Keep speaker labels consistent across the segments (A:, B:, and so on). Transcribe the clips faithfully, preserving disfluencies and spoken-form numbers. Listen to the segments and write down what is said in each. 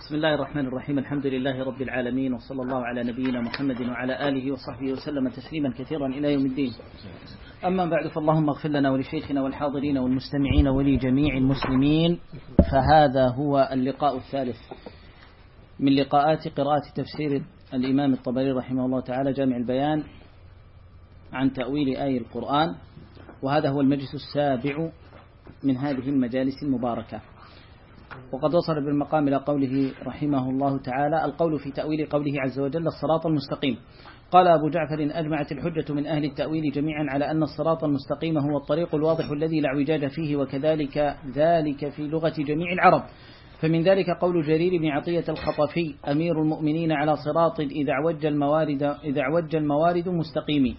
A: بسم الله الرحمن الرحيم. الحمد لله رب العالمين، وصلى الله على نبينا محمد وعلى آله وصحبه وسلم تسليما كثيرا إلى يوم الدين. أما بعد، فاللهم اغفر لنا ولشيخنا والحاضرين والمستمعين ولجميع المسلمين. فهذا هو اللقاء الثالث من لقاءات قراءة تفسير الإمام الطبري رحمه الله تعالى جامع البيان عن تأويل آي القرآن، وهذا هو المجلس السابع من هذه المجالس المباركة. وقد وصل بالمقام إلى قوله رحمه الله تعالى: القول في تأويل قوله عز وجل الصراط المستقيم. قال أبو جعفر: أجمعت الحجة من أهل التأويل جميعا على أن الصراط المستقيم هو الطريق الواضح الذي لا اعوجاج فيه، وكذلك ذلك في لغة جميع العرب. فمن ذلك قول جرير بن عطية الخطفي: أمير المؤمنين على صراط إذا اعوج الموارد إذا اعوج الموارد مستقيم.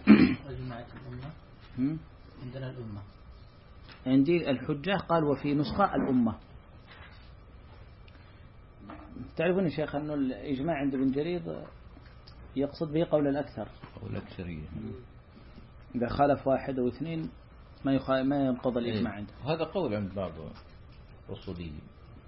B: عندنا الأمة،
A: عندي الحجة قال وفي نسخة الأمة. تعرفون يا شيخ أنه الإجماع عند ابن جرير يقصد به قول الأكثر،
B: قول الأكثرية.
A: إذا خالف واحد أو اثنين ما يخالف ما ينقض الإجماع
B: إيه؟
A: عنده.
B: هذا قول عند بعض الرسوليين.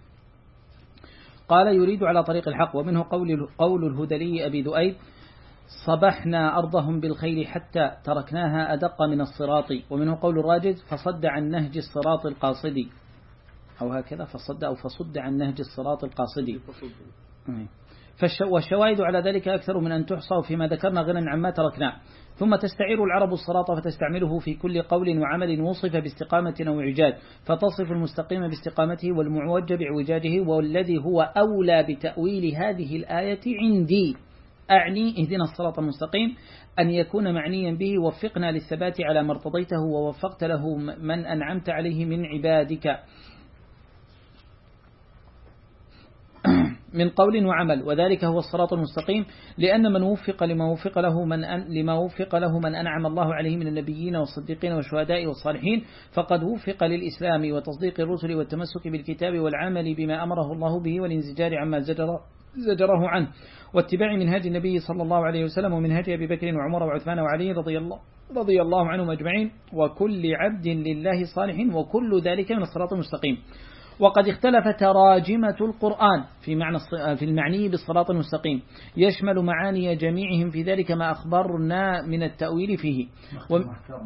A: قال: يريد على طريق الحق. ومنه قول قول الهذلي أبي ذؤيب: صبحنا أرضهم بالخيل حتى تركناها أدق من الصراط. ومنه قول الراجز: فصد عن نهج الصراط القاصدي، أو هكذا فصد أو فصد عن نهج الصراط القاصدي. والشواهد على ذلك أكثر من أن تحصى، فيما ذكرنا غنى عما تركناه. ثم تستعير العرب الصراط فتستعمله في كل قول وعمل وصف باستقامة أو إعجاج، فتصف المستقيم باستقامته والمعوج باعوجاجه. والذي هو أولى بتأويل هذه الآية عندي، أعني اهدنا الصراط المستقيم، أن يكون معنيا به وفقنا للثبات على ما ارتضيته ووفقت له من أنعمت عليه من عبادك من قول وعمل، وذلك هو الصراط المستقيم، لأن من وفق لما وفق له من أن لما وفق له من أنعم الله عليه من النبيين والصديقين والشهداء والصالحين، فقد وفق للإسلام وتصديق الرسل والتمسك بالكتاب والعمل بما أمره الله به والانزجار عما زجر زجره عنه، واتباع منهاج النبي صلى الله عليه وسلم ومنهاج أبي بكر وعمر وعثمان وعلي رضي الله رضي الله عنهم أجمعين، وكل عبد لله صالح، وكل ذلك من الصراط المستقيم. وقد اختلف تراجمة القرآن في معنى في المعني بالصراط المستقيم، يشمل معاني جميعهم في ذلك ما أخبرنا من التأويل فيه. و...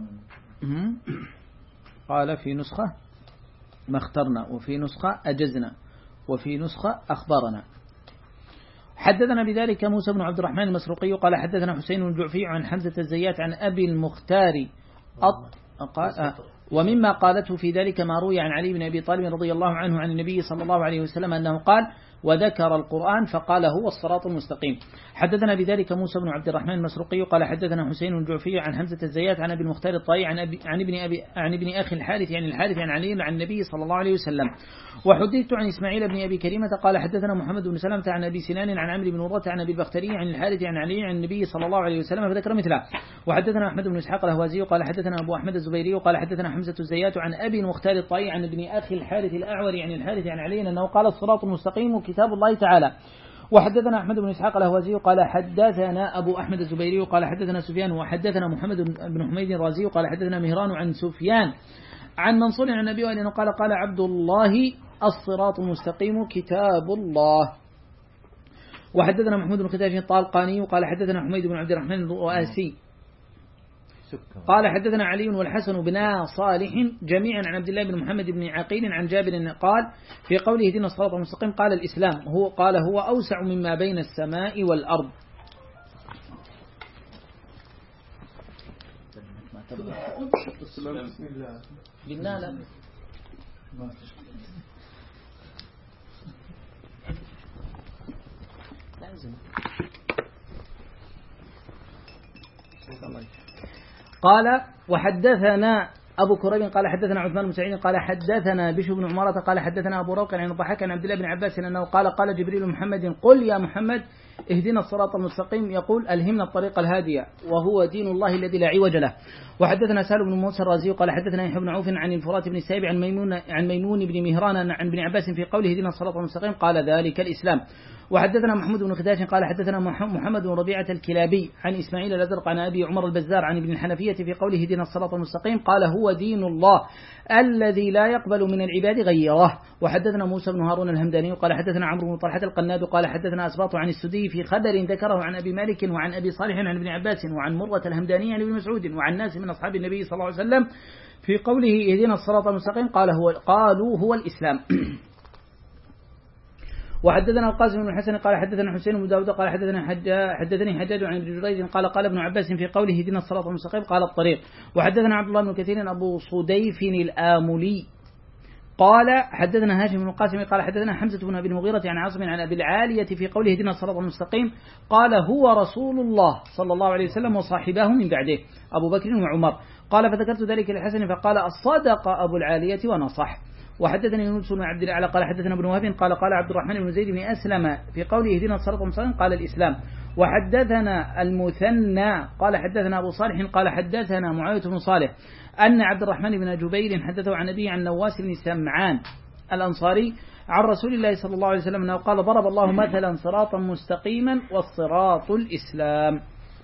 A: قال في نسخة ما اخترنا، وفي نسخة أجزنا، وفي نسخة أخبرنا. حدثنا بذلك موسى بن عبد الرحمن المسروقي قال حدثنا حسين الجعفي عن حمزة الزيات عن أبي المختار أط... قال ومما قالته في ذلك ما روي عن علي بن أبي طالب رضي الله عنه عن النبي صلى الله عليه وسلم أنه قال: وذكر القرآن فقال هو الصراط المستقيم. حدثنا بذلك موسى بن عبد الرحمن المسروقي قال حدثنا حسين الجعفي عن حمزة الزيات عن أبي المختار الطائي عن, أبي عن, ابن أبي عن ابن أخي الحارث عن الحارث عن علي عن النبي صلى الله عليه وسلم. وحدثت عن إسماعيل بن أبي كريمة قال حدثنا محمد بن سلمة عن أبي سنان عن عمرو بن مرة عن أبي البختري عن الحارث عن علي عن النبي صلى الله عليه وسلم فذكر مثله. وحدثنا أحمد بن إسحاق الأهوازي قال حدثنا أبو أحمد الزبيري قال حدثنا حمزة الزيات عن أبي المختار الطائي عن ابن أخي الحارث الأعور عن الحارث عن علي أنه قال: الصراط المستقيم كتاب الله تعالى. وحدثنا أحمد بن إسحاق الأهوازي قال حدثنا أبو أحمد الزبيري قال حدثنا سفيان وحدثنا محمد بن حميد الرازي قال حدثنا مهران عن سفيان عن منصور عن النبي أنه قال: قال عبد الله: الصراط المستقيم كتاب الله. وحدثنا محمود بن خزاف الطالقاني قال حدثنا حميد بن عبد الرحمن الرؤاسي قال حدثنا علي والحسن بن صالح جميعا عن عبد الله بن محمد بن عقيل عن جابر قال في قوله اهدنا الصراط المستقيم قال: الإسلام هو قال هو أوسع مما بين السماء والأرض. قلنا لا قال: وحدثنا أبو كريب قال حدثنا عثمان بن سعيد قال حدثنا بشر بن عمارة قال حدثنا أبو روق عن الضحاك عن عبد الله بن عباس أنه قال: قال جبريل محمد: قل يا محمد اهدنا الصراط المستقيم، يقول: ألهمنا الطريق الهادية، وهو دين الله الذي لا عوج له. وحدثنا سالم بن موسى الرازي قال حدثنا يحيى بن عوف عن الفرات بن السائب عن ميمون عن ميمون بن مهران عن ابن عباس في قوله اهدنا الصراط المستقيم قال: ذلك الإسلام. وحدثنا محمود بن خداش قال حدثنا محمد بن ربيعة الكلابي عن إسماعيل الأزرق عن أبي عمر البزار عن ابن الحنفية في قوله دين الصراط المستقيم قال هو دين الله الذي لا يقبل من العباد غيره. وحدثنا موسى بن هارون الهمداني قال حدثنا عمرو بن طلحة القناد قال حدثنا أسباط عن السدي في خبر ذكره عن أبي مالك وعن أبي صالح عن ابن عباس وعن مرة الهمداني عن ابن مسعود وعن ناس من أصحاب النبي صلى الله عليه وسلم في قوله اهدنا الصراط المستقيم قال هو قالوا هو الإسلام. وحدثنا القاسم بن الحسن قال حدثنا حسين بن داود قال حدثنا حجاج حدثني حجاج عن ابن جريج قال قال ابن عباس في قوله اهدنا الصراط المستقيم قال الطريق. وحدثنا عبد الله بن كثير أبو صديف الآملي قال حدثنا هاشم بن القاسم قال حدثنا حمزة بن أبي المغيرة عن عاصم عن أبي العالية في قوله اهدنا الصراط المستقيم قال هو رسول الله صلى الله عليه وسلم وصاحباه من بعده أبو بكر وعمر قال فذكرت ذلك للحسن فقال الصدق أبو العالية ونصح. وحدثني يونس بن عبد الأعلى قال حدثنا ابن وهب قال قال عبد الرحمن بن زيد بن أسلم في قوله اهدنا الصراط المستقيم قال الإسلام. وحدثنا المثنى قال حدثنا أبو صالح قال حدثنا معاوية بن صالح أن عبد الرحمن بن جبير حدثه عن أبيه عن نواس بن سمعان الأنصاري عن رسول الله صلى الله عليه وسلم أنه قال ضرب الله مثلا صراطا مستقيما والصراط الإسلام.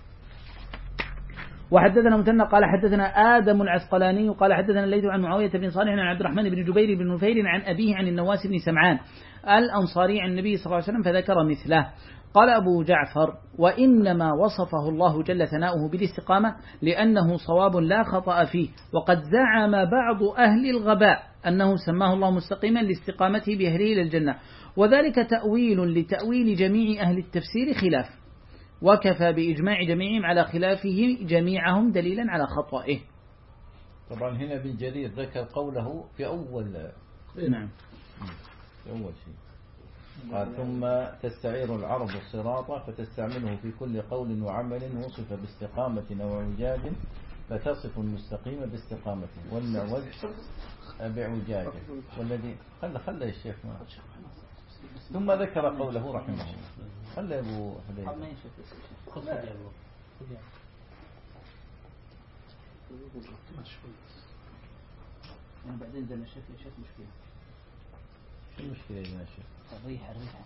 A: وحدثنا مثنى قال حدثنا آدم العسقلاني قال حدثنا الليث عن معاوية بن صالح عن عبد الرحمن بن جبير بن نفير عن أبيه عن النواس بن سمعان الأنصاري عن النبي صلى الله عليه وسلم فذكر مثله. قال أبو جعفر وإنما وصفه الله جل ثناؤه بالاستقامة لأنه صواب لا خطأ فيه. وقد زعم بعض أهل الغباء أنه سماه الله مستقيما لاستقامته بأهله إلى الجنة وذلك تأويل لتأويل جميع أهل التفسير خلاف وكفى بإجماع جميعهم على خلافه جميعهم دليلا على خطئه.
B: طبعا هنا ابن جرير ذكر قوله في أول
A: نعم
B: في أول شيء قال ثم تستعير العرب الصراط فتستعمله في كل قول وعمل وصف باستقامة أو اعوجاج فتصف المستقيم باستقامته والمعوج بعوجاجه والذي خلى خلى الشيخ ما ثم ذكر قوله رحمه الله خلى أبو حذيفة
A: يعني بعدين ذا الشيخ الشيخ مشكلة
B: شو المشكلة يا شيخ؟
A: الريحة الريحة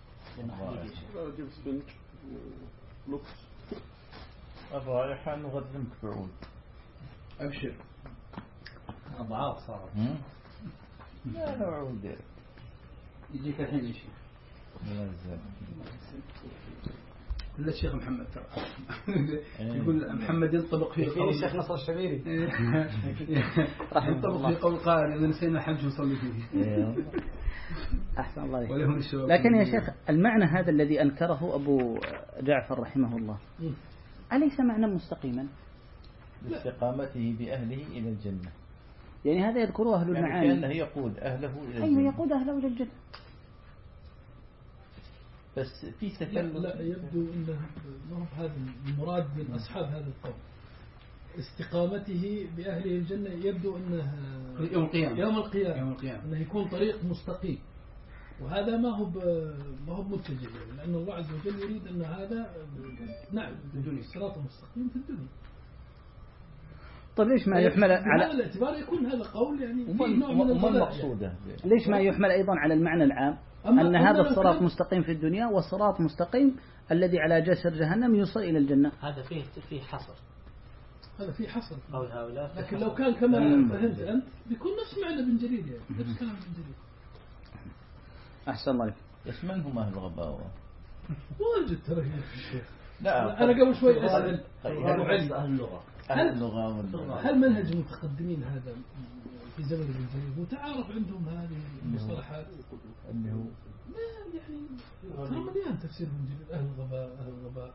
B: الرائحة نغذمك بعود
C: أبشر أضعاف صارت
B: لا لا عود
C: يجيك الحين يا شيخ كل الشيخ محمد ترى يقول محمد ينطبق في قول
D: الشيخ نصر الشبيري
C: راح ينطبق في قول قائل إذا نسينا الحج نصلي فيه.
A: أحسن الله عليك. لكن يا شيخ المعنى هذا الذي أنكره أبو جعفر رحمه الله أليس معنى مستقيما
B: باستقامته بأهله إلى الجنة
A: يعني هذا يذكره أهل المعاني
B: يعني كأنه يقود أهله إلى الجنة.
A: أيوة يقود أهله إلى الجنة
B: بس في تكلم
E: لا, لا يبدو أنه ما هو هذا المراد من أصحاب هذا القول استقامته بأهله الجنة يبدو أنه
C: يوم القيامة
E: يوم القيامة,
C: يوم القيامة.
E: أنه يكون طريق مستقيم وهذا ما هو ما هو متجه لأن الله عز وجل يريد أن هذا نعم الدنيا الصراط المستقيم في الدنيا.
A: طيب ليش ما يحمل على
E: هذا الاعتبار يكون هذا قول يعني
B: وما المقصودة
A: ليش ما يحمل أيضا على المعنى العام أن هذا الصراط مستقيم في الدنيا والصراط مستقيم الذي على جسر جهنم يوصل إلى الجنة.
D: هذا فيه فيه حصر
E: هذا فيه حصر
D: هؤلاء
E: لكن لو كان كما فهمت أنت بيكون نفس معنى ابن جرير يعني نفس كلام ابن جرير.
A: أحسن الله عليك.
B: بس من هم أهل الغباوة؟
E: واجد ترى الشيخ.
B: لا
E: أنا قبل شوي أسأل
B: أهل
E: اللغة
B: أهل اللغة
E: هل منهج المتقدمين هذا في زمن ابن جرير وتعارف عندهم هذه المصطلحات
B: اللي هو
E: يعني ترى مليان تفسير ابن جرير أهل الغباء أهل الغباء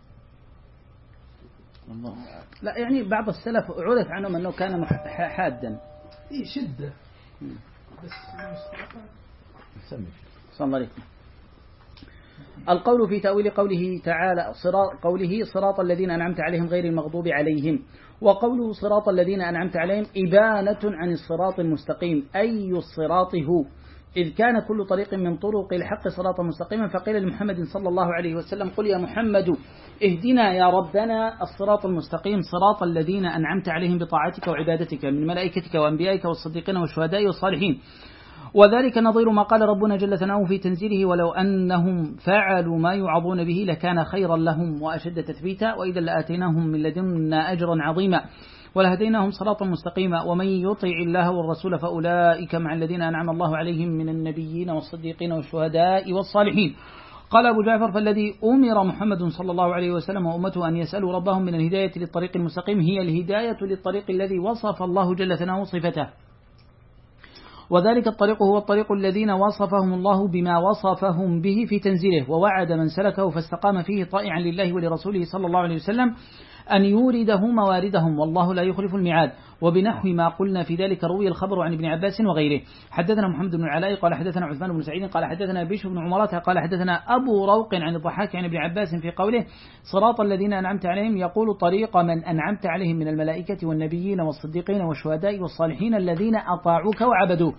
A: لا يعني بعض السلف عرف عنهم أنه كان حادا
E: إيه شدة بس
B: سمي
A: صلى الله عليكم. القول في تأويل قوله تعالى صراط قوله صراط الذين أنعمت عليهم غير المغضوب عليهم وقوله صراط الذين أنعمت عليهم إبانة عن الصراط المستقيم أي الصراط هو إذ كان كل طريق من طرق الحق صراطا مستقيما فقيل لمحمد صلى الله عليه وسلم قل يا محمد اهدنا يا ربنا الصراط المستقيم صراط الذين أنعمت عليهم بطاعتك وعبادتك من ملائكتك وأنبيائك والصديقين والشهداء والصالحين وذلك نظير ما قال ربنا جل ثناؤه في تنزيله ولو أنهم فعلوا ما يوعظون به لكان خيرا لهم وأشد تثبيتا وإذا لآتيناهم من لدنا أجرا عظيما ولهديناهم صراطا مستقيما ومن يطع الله والرسول فأولئك مع الذين أنعم الله عليهم من النبيين والصديقين والشهداء والصالحين. قال أبو جعفر فالذي أمر محمد صلى الله عليه وسلم وأمته أن يسألوا ربهم من الهداية للطريق المستقيم هي الهداية للطريق الذي وصف الله جل ثناؤه صفته، وذلك الطريق هو الطريق الذين وصفهم الله بما وصفهم به في تنزيله ووعد من سلكه فاستقام فيه طائعا لله ولرسوله صلى الله عليه وسلم أن يورده مواردهم والله لا يخلف الميعاد. وبنحو ما قلنا في ذلك روي الخبر عن ابن عباس وغيره. حدثنا محمد بن العلاء قال حدثنا عثمان بن سعيد قال حدثنا بشر بن عمرة قال حدثنا أبو روق عن الضحاك عن ابن عباس في قوله صراط الذين أنعمت عليهم يقول طريق من أنعمت عليهم من الملائكة والنبيين والصديقين والشهداء والصالحين الذين أطاعوك وعبدوك.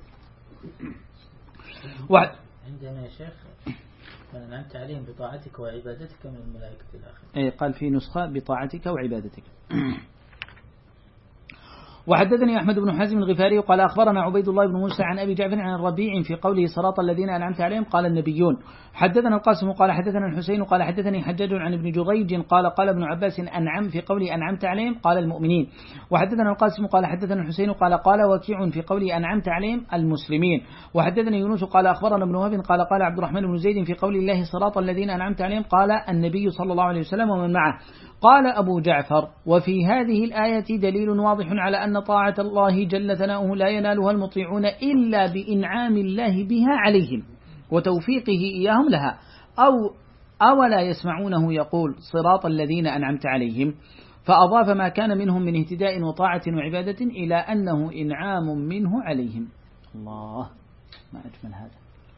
D: عندنا يا شيخ من أنعمت عليهم بطاعتك وعبادتك من الملائكة الآخرين.
A: أي قال في نسخة بطاعتك وعبادتك. وحدثني أحمد بن حازم الغفاري قال أخبرنا عبيد الله بن موسى عن أبي جعفر عن الربيع في قوله صراط الذين أنعمت عليهم قال النبيون. حدثنا القاسم قال حدثنا الحسين قال حدثني حجاج عن ابن جريج قال قال ابن عباس أنعم في قوله أنعمت عليهم قال المؤمنين. وحدثنا القاسم قال حدثنا الحسين قال قال وكيع في قوله أنعمت عليهم المسلمين. وحدثني يونس قال أخبرنا ابن وهب قال قال عبد الرحمن بن زيد في قول الله صراط الذين أنعمت عليهم قال النبي صلى الله عليه وسلم ومن معه. قال أبو جعفر وفي هذه الآية دليل واضح على أن طاعة الله جل ثناؤه لا ينالها المطيعون إلا بإنعام الله بها عليهم وتوفيقه إياهم لها أو أولا يسمعونه يقول صراط الذين أنعمت عليهم فأضاف ما كان منهم من اهتداء وطاعة وعبادة إلى أنه إنعام منه عليهم. الله ما أجمل هذا.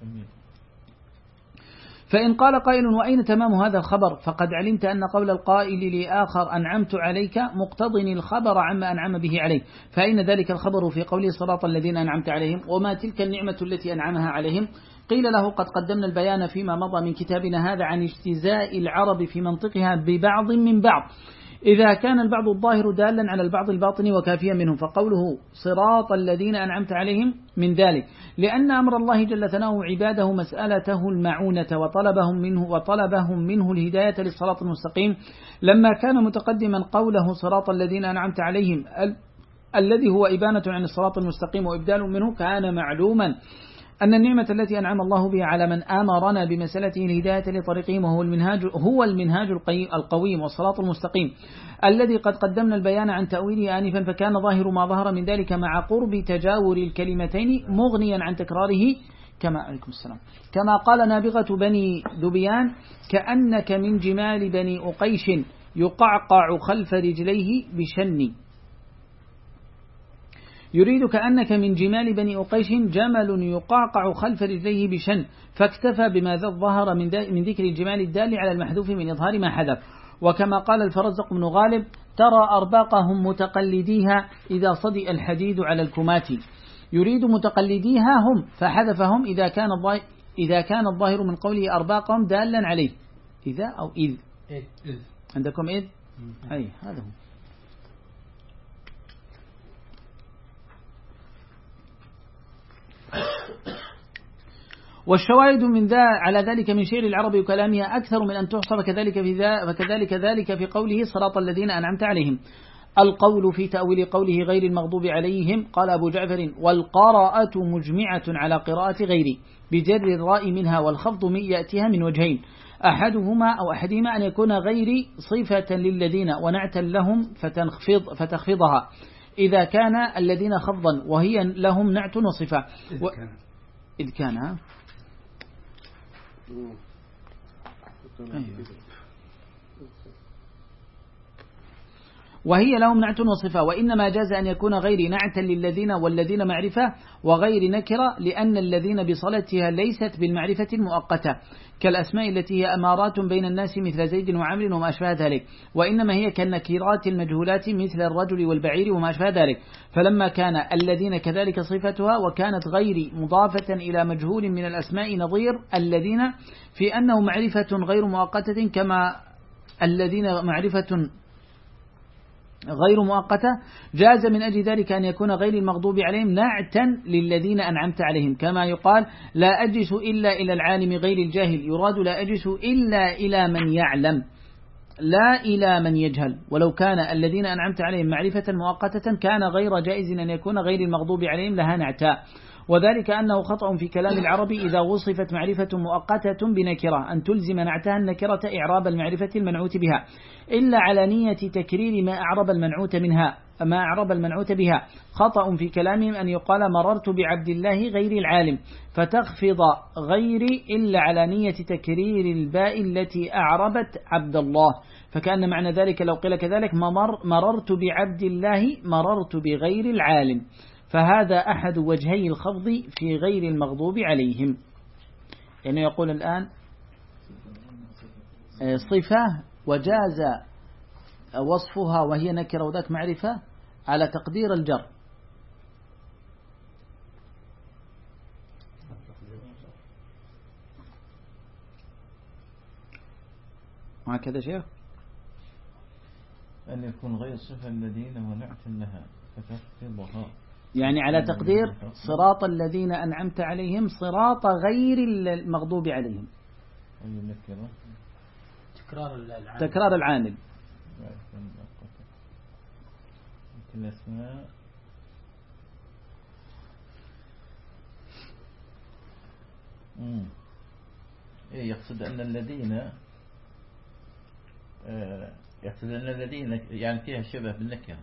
A: فإن قال قائل وأين تمام هذا الخبر فقد علمت أن قول القائل لآخر أنعمت عليك مقتضن الخبر عما أنعم به عليه فإن ذلك الخبر في قوله صراط الذين أنعمت عليهم وما تلك النعمة التي أنعمها عليهم. قيل له قد قدمنا البيان فيما مضى من كتابنا هذا عن اجتزاء العرب في منطقها ببعض من بعض إذا كان البعض الظاهر دالا على البعض الباطن وكافيا منهم فقوله صراط الذين أنعمت عليهم من ذلك لأن أمر الله جل ثناؤه عباده مسألته المعونة وطلبهم منه وطلبهم منه الهداية للصراط المستقيم لما كان متقدما قوله صراط الذين أنعمت عليهم ال الذي هو إبانة عن الصراط المستقيم وإبدال منه كان معلوما أن النعمة التي أنعم الله بها على من آمرنا بمسألته الهداية لطريقهم وهو المنهاج هو المنهاج القويم والصراط المستقيم الذي قد قدمنا البيان عن تأويله آنفا فكان ظاهر ما ظهر من ذلك مع قرب تجاور الكلمتين مغنيا عن تكراره كما عليكم السلام كما قال نابغة بني ذبيان كأنك من جمال بني أقيش يقعقع خلف رجليه بشن يريد كأنك من جمال بني أقيش جمل يقعقع خلف رجليه بشن فاكتفى بما ظهر من ذكر الجمال الدال على المحذوف من إظهار ما حذف. وكما قال الفرزدق بن غالب ترى أرباقهم متقلديها إذا صدئ الحديد على الكمات يريد متقلديها هم فحذفهم إذا كان إذا كان الظاهر من قوله أرباقهم دالا عليه إذا أو إذ
C: إذ
A: عندكم إذ أي هذا هو. والشواهد من ذا على ذلك من شعر العرب وكلامها أكثر من أن تحصى فكذلك في ذا فكذلك ذلك في قوله صراط الذين أنعمت عليهم. القول في تأويل قوله غير المغضوب عليهم قال أبو جعفر والقراءة مجمعة على قراءة غيري بجر الراء منها والخفض من يأتيها من وجهين أحدهما أو أحدهما أن يكون غيري صفة للذين ونعتا لهم فتخفض فتخفضها إذا كان الذين خفضا وهي لهم نعت وصفة و... إذ كان أيوه. وهي لهم نعت وصفة وإنما جاز أن يكون غير نعتا للذين والذين معرفة وغير نكرة لأن الذين بصلتها ليست بالمعرفة المؤقتة كالأسماء التي هي أمارات بين الناس مثل زيد وعمر وما أشبه ذلك وإنما هي كالنكيرات المجهولات مثل الرجل والبعير وما أشبه ذلك فلما كان الذين كذلك صفتها وكانت غير مضافة إلى مجهول من الأسماء نظير الذين في أنه معرفة غير مؤقتة كما الذين معرفة غير مؤقتة جاز من أجل ذلك أن يكون غير المغضوب عليهم نعتا للذين أنعمت عليهم، كما يقال لا أجلس إلا إلى العالم غير الجاهل، يراد لا أجلس إلا إلى من يعلم لا إلى من يجهل. ولو كان الذين أنعمت عليهم معرفة مؤقتة كان غير جائز أن يكون غير المغضوب عليهم لها نعتا، وذلك أنه خطأ في كلام العرب إذا وصفت معرفة مؤقتة بنكرة أن تلزم نعتها النكرة إعراب المعرفة المنعوت بها، إلا على نية تكرير ما أعرب المنعوت منها ما أعرب المنعوت بها. خطأ في كلامهم أن يقال مررت بعبد الله غير العالم فتخفض غيري إلا على نية تكرير الباء التي أعربت عبد الله، فكأن معنى ذلك لو قيل كذلك ممر مررت بعبد الله مررت بغير العالم، فهذا أحد وجهي الخفض في غير المغضوب عليهم. يعني يقول الآن صفة وجاز وصفها وهي نكرة وذاك معرفة على تقدير الجر. هكذا شيخ
B: أن يكون غير صفة الذين ونعت لها فتخفضها،
A: يعني على تقدير صراط الذين أنعمت عليهم صراط غير المغضوب عليهم،
D: تكرار العامل
A: تكرار العامل
B: الأسماء إيه يقصد أن الذين آه يقصد أن الذين يعني فيها شبه بالنكرة.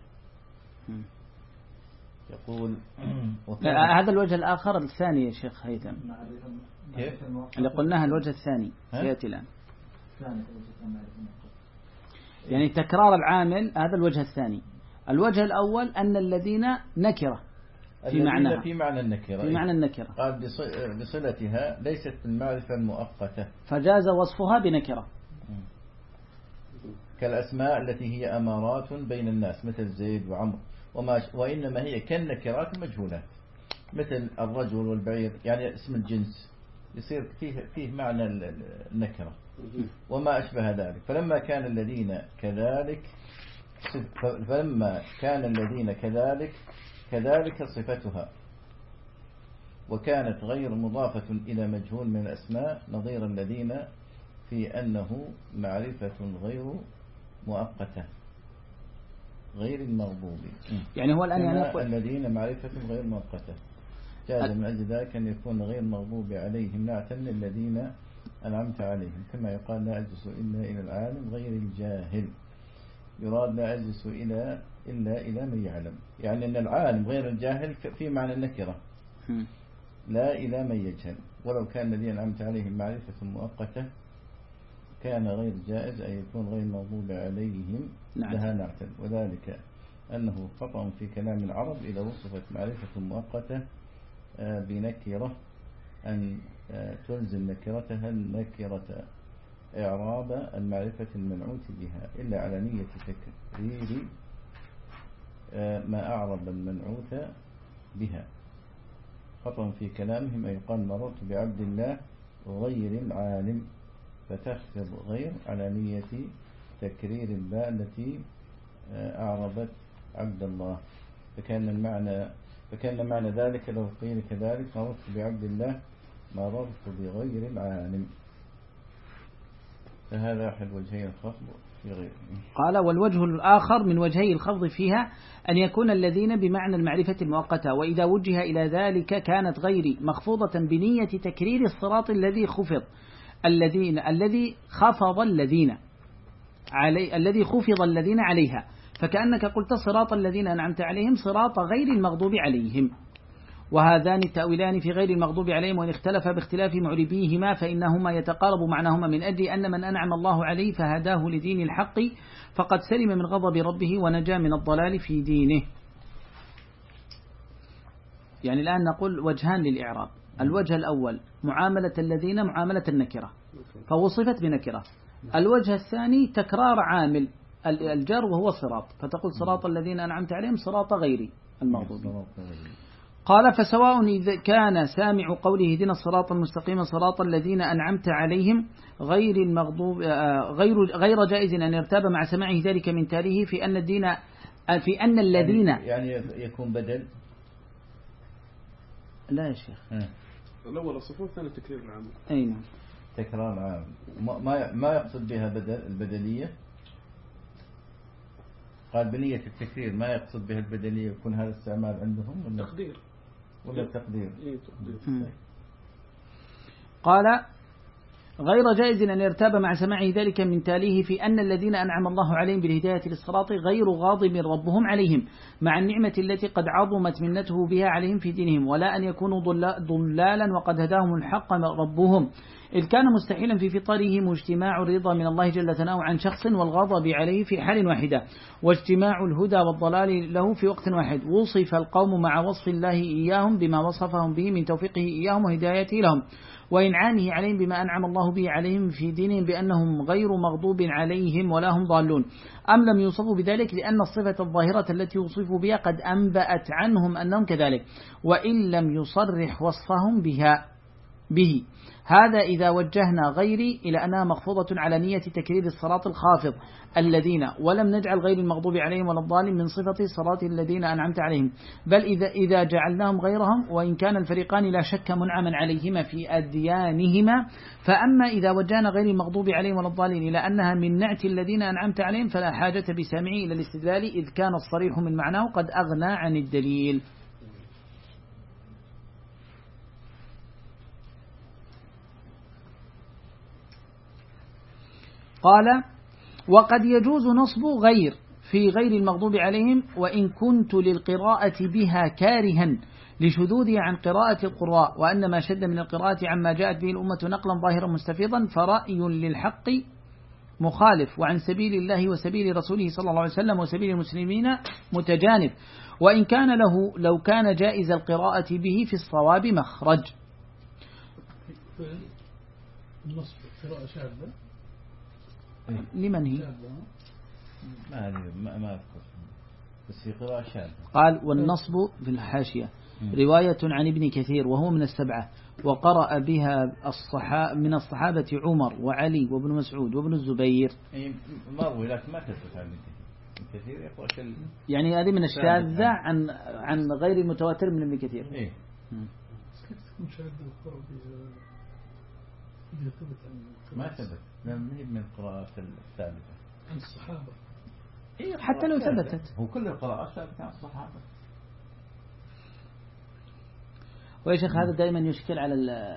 B: يقول
A: لا هذا الوجه الآخر الثاني يا شيخ هيثم
B: كيف
A: اللي قلناها الوجه الثاني سيأتي الآن، يعني تكرار العامل هذا الوجه الثاني. الوجه الأول أن الذين نكرة في معنى
B: في معنى النكرة
A: في معنى النكرة
B: قال بصلتها ليست بالمعرفة المؤقتة
A: فجاز وصفها بنكرة
B: كالأسماء التي هي أمارات بين الناس مثل زيد وعمر، وما وإنما هي كالنكرات المجهولات مثل الرجل والبعير، يعني اسم الجنس يصير فيه فيه معنى النكرة وما أشبه ذلك. فلما كان الذين كذلك فلما كان الذين كذلك كذلك صفتها وكانت غير مضافة إلى مجهول من الأسماء نظير الذين في أنه معرفة غير مؤقتة غير المغضوب،
A: يعني هو الآن يعني يقول
B: الذين معرفة غير مؤقتة جاز من أجل ذلك أن يكون غير المغضوب عليهم نعتا للذين أنعمت عليهم، كما يقال لا أجلس إلا إلى العالم غير الجاهل، يراد لا أجلس إلى إلا إلى من يعلم، يعني أن العالم غير الجاهل في معنى النكرة لا إلى من يجهل. ولو كان الذين أنعمت عليهم معرفة مؤقتة كان غير جائز أن يكون غير المغضوب عليهم لها نعتا، وذلك أنه خطأ في كلام العرب إذا وصفت معرفة مؤقتة بنكرة أن تلزم نكرتها النكرة إعراب المعرفة المنعوت بها إلا على نية تكرير ما أعرب المنعوت بها. خطأ في كلامهم أي قال مررت بعبد الله غير العالم فتخفض غير على نية تكرير الباء التي أعربت عبد الله، فكان المعنى فكان معنى ذلك لو قيل كذلك مررت بعبد الله مررت بغير العالم، فهذا أحد وجهي الخفض في غيره.
A: قال والوجه الآخر من وجهي الخفض فيها أن يكون الذين بمعنى المعرفة المؤقتة، وإذا وجه إلى ذلك كانت غيري مخفوضة بنية تكرير الصراط الذي خفض الذين الذي خفض الذين علي الذي خفض الذين عليها، فكأنك قلت صراط الذين أنعمت عليهم صراط غير المغضوب عليهم. وهذان التأويلان في غير المغضوب عليهم وإن اختلف باختلاف معربيهما فإنهما يتقارب معناهما من أجل أن من أنعم الله عليه فهداه لدين الحق فقد سلم من غضب ربه ونجا من الضلال في دينه. يعني الآن نقول وجهان للإعراب، الوجه الأول معاملة الذين معاملة النكرة فوصفت بنكرة، الوجه الثاني تكرار عامل الجر وهو صراط فتقول صراط الذين أنعمت عليهم صراط غيري المغضوب. قال فسواء إذا كان سامع قوله اهدنا الصراط المستقيم صراط الذين أنعمت عليهم غير المغضوب غير غير جائز أن يرتاب مع سماعه ذلك من تاليه في أن الدين في أن الذين
B: يعني يكون بدل.
A: لا يا شيخ
F: الأول الصفة والثاني تكرير العام.
A: أي نعم
B: تكرار عام. ما ما يقصد بها بدل البدلية. قال بنية التكرير ما يقصد بها البدلية، يكون هذا استعمال عندهم ولا
F: تقدير
B: ولا التقدير.
F: إيه تقدير.
A: قال غير جائز أن يرتاب مع سماعه ذلك من تاليه في أن الذين أنعم الله عليهم بالهداية للصراط غير غاضب ربهم عليهم مع النعمة التي قد عظمت منته بها عليهم في دينهم، ولا أن يكونوا ضلالا وقد هداهم الحق ربهم، إذ كان مستحيلا في فطرهم اجتماع الرضا من الله جل ثناؤه عن شخص والغضب عليه في حال واحدة، واجتماع الهدى والضلال له في وقت واحد. وصف القوم مع وصف الله إياهم بما وصفهم به من توفيقه إياهم وهدايته لهم وإنعامه عليهم بما أنعم الله به عليهم في دينهم بأنهم غير مغضوب عليهم ولا هم ضالون، أم لم يوصفوا بذلك لأن الصفة الظاهرة التي وصفوا بها قد أنبأت عنهم أنهم كذلك، وإن لم يصرح وصفهم بها به. هذا إذا وجهنا غيري إلى أنها مخفوضة على نية تكرير الصراط الخافض الذين، ولم نجعل غير المغضوب عليهم ولا الضالين من صفة صراط الذين أنعمت عليهم، بل إذا, إذا جعلناهم غيرهم، وإن كان الفريقان لا شك منعما عليهما في أديانهما. فأما إذا وجهنا غير المغضوب عليهم ولا الضالين إلى أنها من نعت الذين أنعمت عليهم فلا حاجة بسامعه إلى الاستدلال، إذ كان الصريح من معناه قد أغنى عن الدليل. قال وقد يجوز نصب غير في غير المغضوب عليهم، وإن كنت للقراءة بها كارها لشذوذها عن قراءة القراء، وأن ما شد من القراءة عما جاءت به الأمة نقلا ظاهرا مستفيضا فرأي للحق مخالف، وعن سبيل الله وسبيل رسوله صلى الله عليه وسلم وسبيل المسلمين متجانب، وإن كان له لو كان جائز القراءة به في الصواب مخرج.
E: النصب قراءة شاذة
A: لمن هي؟
B: ما ما ما أذكر بس في قراءة شاذة.
A: قال والنصب في الحاشية رواية عن ابن كثير وهو من السبعة، وقرأ بها الصحا من الصحابة عمر وعلي وابن مسعود وابن الزبير.
B: مروي لكن ما تثبت عن ابن كثير يقرأ كل
A: يعني هذه من الشاذة عن عن غير المتواتر من ابن كثير.
B: إيه. ما ثبت من من القراءات الثابتة
E: عن الصحابة.
B: إيه
A: حتى لو ثبتت
B: هو كل القراءات ثابتة عن الصحابة.
A: ويا شيخ هذا دائما يشكل على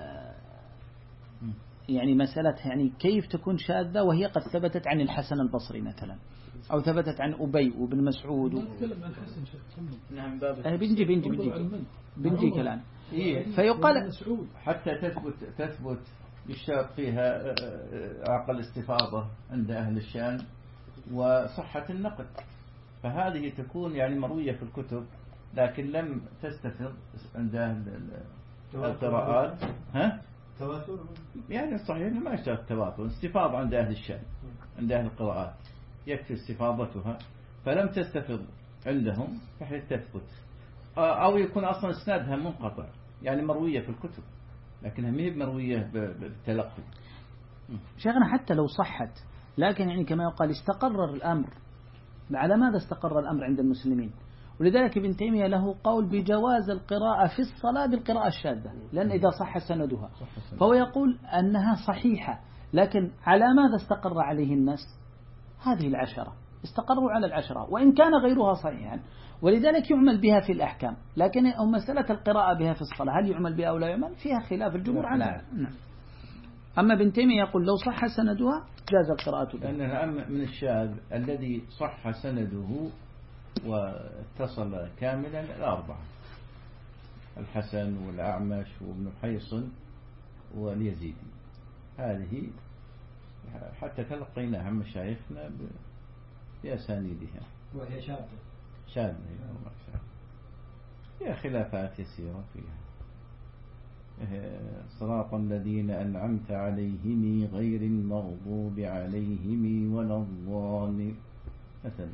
A: يعني مسألة يعني كيف تكون شاذة وهي قد ثبتت عن الحسن البصري مثلا، أو ثبتت عن أبي وابن مسعود.
E: نتكلم عن الحسن شيخ.
B: نعم باب.
A: بنجي بنجي بنجي بنجي كلام. فيقال
B: حتى تثبت تثبت يشترط فيها عقل استفاضة عند أهل الشام وصحة النقل، فهذه تكون يعني مروية في الكتب لكن لم تستفض عند أهل القراءات. ها؟
G: تواتر
B: يعني الصحيح ما يشترط التواتر، استفاضة عند أهل الشام عند أهل القراءات يكفي استفاضتها، فلم تستفض عندهم فهي تثبت، أو يكون أصلا اسنادها منقطع يعني مروية في الكتب لكنها ما هي مروية بالتلقي.
A: شيخنا حتى لو صحت لكن يعني كما يقال استقرر الأمر، على ماذا استقر الأمر عند المسلمين؟ ولذلك ابن تيمية له قول بجواز القراءة في الصلاة بالقراءة الشاذة، لأن إذا صح سندها فهو يقول أنها صحيحة، لكن على ماذا استقر عليه الناس؟ هذه العشرة استقروا على العشرة وإن كان غيرها صحيحا، ولذلك يعمل بها في الأحكام. لكن مسألة القراءة بها في الصلاة هل يعمل بها أو لا يعمل فيها خلاف الجمهور على. أما ابن تيمية يقول لو صح سندها جاز القراءة بها،
B: لأنها من الشاذ الذي صح سنده واتصل كاملا الأربعة، الحسن والأعمش وابن حيصن واليزيدي، هذه حتى تلقيناها من مشايخنا بأسانيدها
G: وهي شاذة
B: شاذة فيها خلافات يسيرة فيها. صراط الذين أنعمت عليهم غير المغضوب عليهم ولا الضالين مثلا.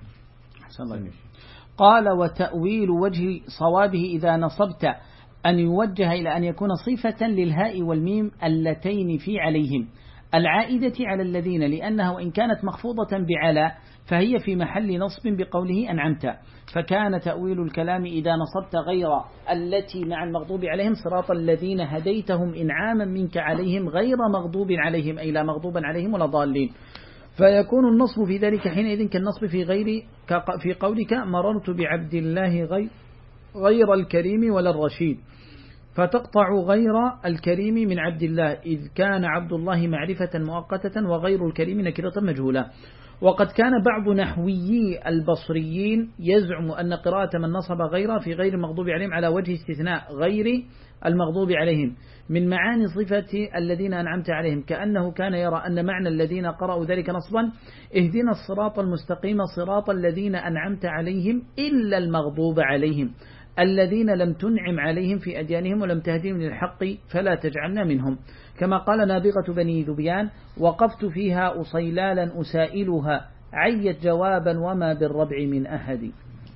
A: قال وتأويل وجه صوابه إذا نصبت أن يوجه إلى أن يكون صفة للهاء والميم اللتين في عليهم، العائدة على الذين، لأنها وإن كانت مخفوضة بعلى فهي في محل نصب بقوله أنعمت، فكان تأويل الكلام إذا نصبت غير التي مع المغضوب عليهم صراط الذين هديتهم إنعاما منك عليهم غير مغضوب عليهم، أي لا مغضوبا عليهم ولا ضالين، فيكون النصب في ذلك حينئذ كالنصب في غير في قولك مررت بعبد الله غير, غير الكريم ولا الرشيد، فتقطع غير الكريم من عبد الله إذ كان عبد الله معرفة مؤقتة وغير الكريم نكرة مجهولة. وقد كان بعض نحويي البصريين يزعم أن قراءة من نصب غير في غير المغضوب عليهم على وجه استثناء غير المغضوب عليهم من معاني صفة الذين أنعمت عليهم، كأنه كان يرى أن معنى الذين قرأوا ذلك نصبا اهدنا الصراط المستقيم صراط الذين أنعمت عليهم إلا المغضوب عليهم الذين لم تنعم عليهم في أديانهم ولم تهديهم للحق فلا تجعلنا منهم، كما قال نابغة بني ذبيان وقفت فيها أصيلالا أسائلها عيت جوابا وما بالربع من أحد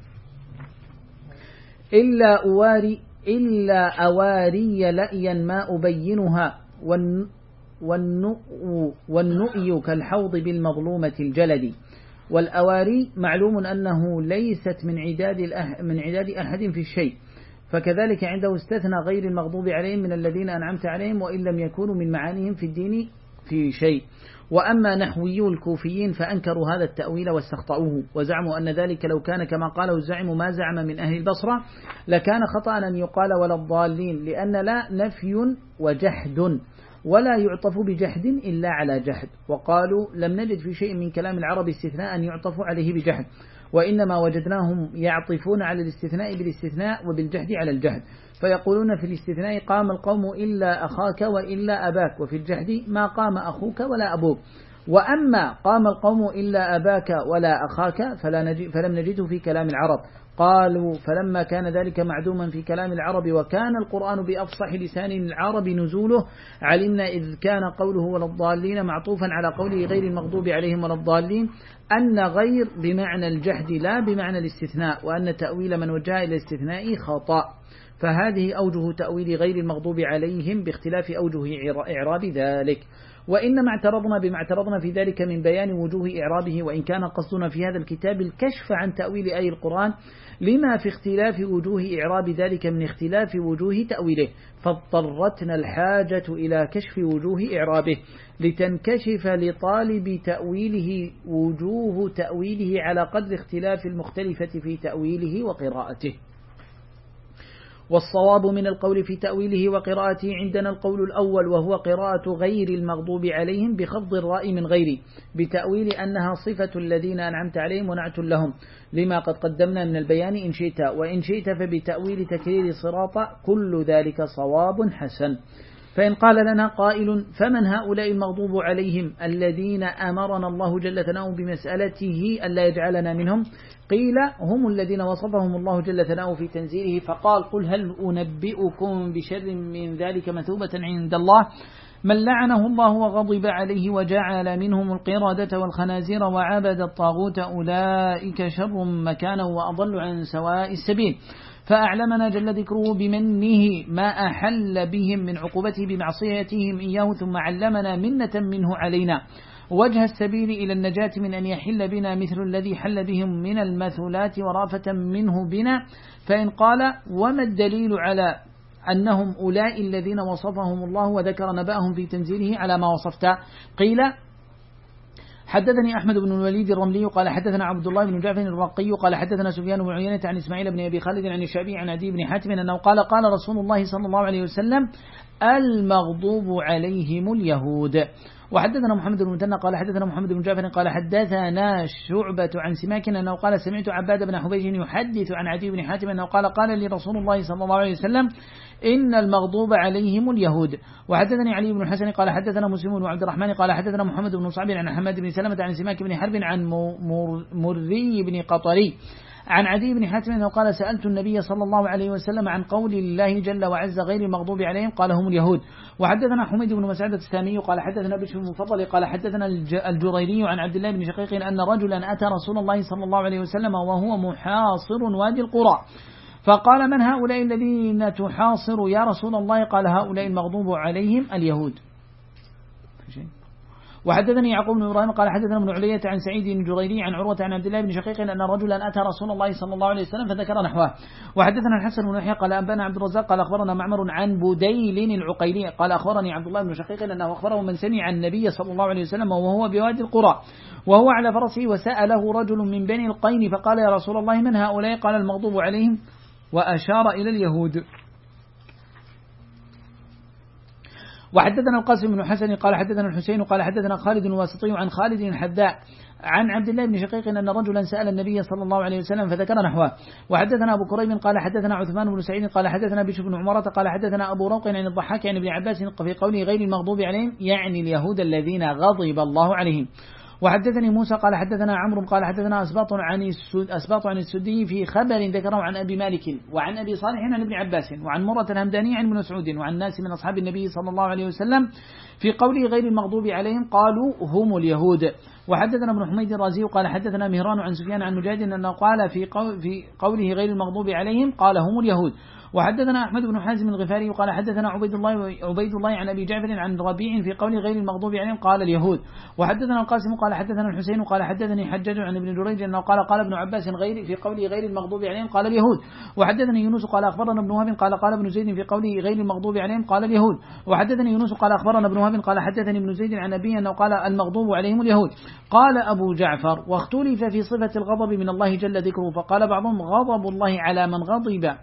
A: إلا أواري إلا أواري لأيا ما أبينها والنؤي كالحوض بالمظلومة الجلد. والأواري معلوم أنه ليست من عداد من عداد أحد في الشيء، فكذلك عنده استثنى غير المغضوب عليهم من الذين أنعمت عليهم وإن لم يكونوا من معانيهم في الدين في شيء. وأما نحويو الكوفيين فأنكروا هذا التأويل واستخطأوه وزعموا أن ذلك لو كان كما قاله الزعم ما زعم من أهل البصرة لكان خطأ أن يقال ولا الضالين، لأن لا نفي وجحد ولا يعطف بجحد إلا على جحد، وقالوا لم نجد في شيء من كلام العرب استثناء أن يعطف عليه بجحد، وإنما وجدناهم يعطفون على الاستثناء بالاستثناء وبالجحد على الجحد، فيقولون في الاستثناء قام القوم إلا أخاك وإلا أباك، وفي الجحد ما قام أخوك ولا أبوك. وأما قام القوم إلا أباك ولا أخاك فلا نجد فلم نجده في كلام العرب. قالوا فلما كان ذلك معدوما في كلام العرب وكان القرآن بأفصح لسان العرب نزوله علمنا إذ كان قوله ولا الضالين معطوفا على قوله غير المغضوب عليهم ولا الضالين أن غير بمعنى الجحد لا بمعنى الاستثناء، وأن تأويل من وجه إلى الاستثناء خطأ. فهذه أوجه تأويل غير المغضوب عليهم باختلاف أوجه إعراب ذلك، وإنما اعترضنا بما اعترضنا في ذلك من بيان وجوه إعرابه، وإن كان قصدنا في هذا الكتاب الكشف عن تأويل آي القرآن لما في اختلاف وجوه إعراب ذلك من اختلاف وجوه تأويله، فاضطرتنا الحاجة إلى كشف وجوه إعرابه لتنكشف لطالب تأويله وجوه تأويله على قدر اختلاف المختلفة في تأويله وقراءته. والصواب من القول في تأويله وقراءته عندنا القول الأول وهو قراءة غير المغضوب عليهم بخفض الراء من غير بتأويل أنها صفة الذين أنعمت عليهم ونعت لهم لما قد قدمنا من البيان إن شئت، وإن شئت فبتأويل تكرير صراط كل ذلك صواب حسن. فإن قال لنا قائل فمن هؤلاء المغضوب عليهم الذين أمرنا الله جل ثناؤه بمسألته ألا يجعلنا منهم؟ قيل هم الذين وصفهم الله جل ثناؤه في تنزيله فقال قل هل أنبئكم بشر من ذلك مثوبة عند الله من لعنه الله وغضب عليه وجعل منهم القردة والخنازير وعبد الطاغوت أولئك شر مكانا وأضل عن سواء السبيل. فأعلمنا جل ذكره بمنه ما أحل بهم من عقوبته بمعصيتهم إياه، ثم علمنا منة منه علينا وجه السبيل إلى النجاة من أن يحل بنا مثل الذي حل بهم من المثلات ورافة منه بنا. فإن قال وما الدليل على أنهم أولئك الذين وصفهم الله وذكر نبأهم في تنزيله على ما وصفت؟ قيل حدثني أحمد بن الوليد الرملي قال حدثنا عبد الله بن جعفر الرقي قال حدثنا سفيان بن عيينة عن إسماعيل بن أبي خالد عن الشعبي عن عدي بن حاتم أنه قال قال رسول الله صلى الله عليه وسلم المغضوب عليهم اليهود. وحدثنا محمد بن المثنى قال حدثنا محمد بن جعفر قال حدثنا شعبة عن سماك أنه قال سمعت عباد بن حبيج يحدث عن عدي بن حاتم أنه قال قال لي رسول الله صلى الله عليه وسلم إن المغضوب عليهم اليهود. وحدثني علي بن الحسن قال حدثنا مسلم بن عبد الرحمن قال حدثنا محمد بن صعب عن حماد بن سلمة عن سماك بن حرب عن مري بن قطري عن عدي بن حاتم أنه قال سألت النبي صلى الله عليه وسلم عن قول الله جل وعز غير المغضوب عليهم قال هم اليهود. وحدثنا حميد بن مسعدة السامي قال حدثنا بشر المفضل قال حدثنا الجريري عن عبد الله بن شقيق أن رجلا أتى رسول الله صلى الله عليه وسلم وهو محاصر وادي القرى فقال من هؤلاء الذين تحاصر يا رسول الله؟ قال هؤلاء المغضوب عليهم اليهود. وحدثني يعقوب بن إبراهيم قال حدثنا ابن علية عن سعيد الجريري عن عروة عن عبد الله بن شقيق أن رجلا أتى رسول الله صلى الله عليه وسلم فذكر نحوه. وحدثنا الحسن بن يحيى قال أنبانا عبد الرزاق قال أخبرنا معمر عن بديل العقيلي قال أخبرني عبد الله بن شقيق أنه أخبره من سمع النبي صلى الله عليه وسلم وهو بوادي القرى وهو على فرسه وسأله رجل من بني القين فقال يا رسول الله من هؤلاء؟ قال المغضوب عليهم وأشار إلى اليهود. وحدثنا القاسم بن حسن قال حدثنا الحسين قال حدثنا خالد الواسطي عن خالد الحذاء عن عبد الله بن شقيق أن رجلا سأل النبي صلى الله عليه وسلم فذكر نحوه. وحدثنا أبو كريب قال حدثنا عثمان بن سعيد قال حدثنا بشر بن عمرة قال حدثنا أبو روق عن الضحاك عن ابن عباس في قوله غير المغضوب عليهم يعني اليهود الذين غضب الله عليهم. وحدثني موسى قال حدثنا عمرو قال حدثنا أسباط عن السد أسباط عن السدي في خبر ذكره عن أبي مالك وعن أبي صالح عن ابن عباس وعن مرة الهمداني عن ابن مسعود وعن ناس من أصحاب النبي صلى الله عليه وسلم في قوله غير المغضوب عليهم قالوا هم اليهود. وحدثنا ابن حميد الرازي قال حدثنا مهران عن سفيان عن مجاهد أنه قال في قول في قوله غير المغضوب عليهم قال هم اليهود. وحدثنا أحمد بن حازم الغفاري قال حدثنا عبيد الله عبيد الله عن أبي جعفر عن ربيع في قول غير المغضوب عليهم قال اليهود. وحدثنا القاسم قال حدثنا الحسين قال حدثني حجاج عن ابن جريج أنه قال قال ابن عباس غير في قوله غير المغضوب عليهم قال اليهود. وحدثني يونس قال أخبرنا ابن وهب قال قال ابن زيد في قوله غير المغضوب عليهم قال اليهود. وحدثني يونس قال أخبرنا ابن وهب قال حدثني ابن زيد عن أبيه أنه قال المغضوب عليهم اليهود. قال أبو جعفر واختلف في صفة الغضب من الله جل ذكره فقال بعضهم غضب الله على من غضب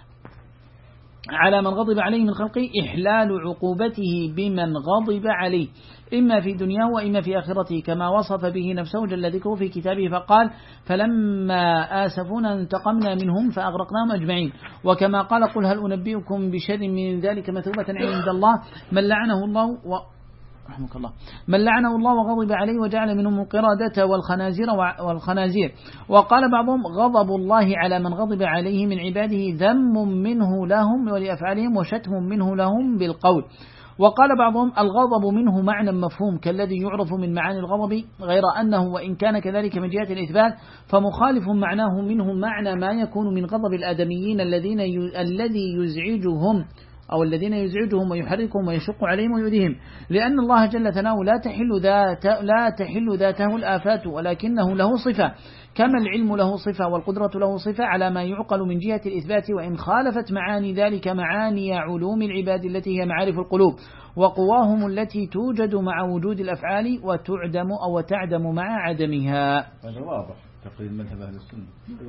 A: على من غضب عليه من خلقه إحلال عقوبته بمن غضب عليه إما في دنياه وإما في آخرته كما وصف به نفسه جل ذكره في كتابه فقال فلما آسفونا انتقمنا منهم فأغرقناهم أجمعين. وكما قال قل هل أنبئكم بشر من ذلك مثوبة عند الله من لعنه الله و رحمك الله من لعنه الله وغضب عليه وجعل منهم القردة والخنازير والخنازير. وقال بعضهم غضب الله على من غضب عليه من عباده ذم منه لهم ولأفعالهم وشتم منه لهم بالقول. وقال بعضهم الغضب منه معنى مفهوم كالذي يعرف من معاني الغضب غير أنه وإن كان كذلك من جهة الإثبات فمخالف معناه منه معنى ما يكون من غضب الآدميين الذين ي... الذي يزعجهم أو الذين يزعجهم ويحركهم ويشق عليهم ويؤذيهم لأن الله جل ثناؤه لا تحل ذات لا تحل ذاته الآفات ولكنه له صفة كما العلم له صفة والقدرة له صفة على ما يعقل من جهة الإثبات وإن خالفت معاني ذلك معاني علوم العباد التي هي معارف القلوب وقواهم التي توجد مع وجود الأفعال وتعدم أو تعدم مع عدمها.
B: هذا واضح تقرير مذهب أهل السنة.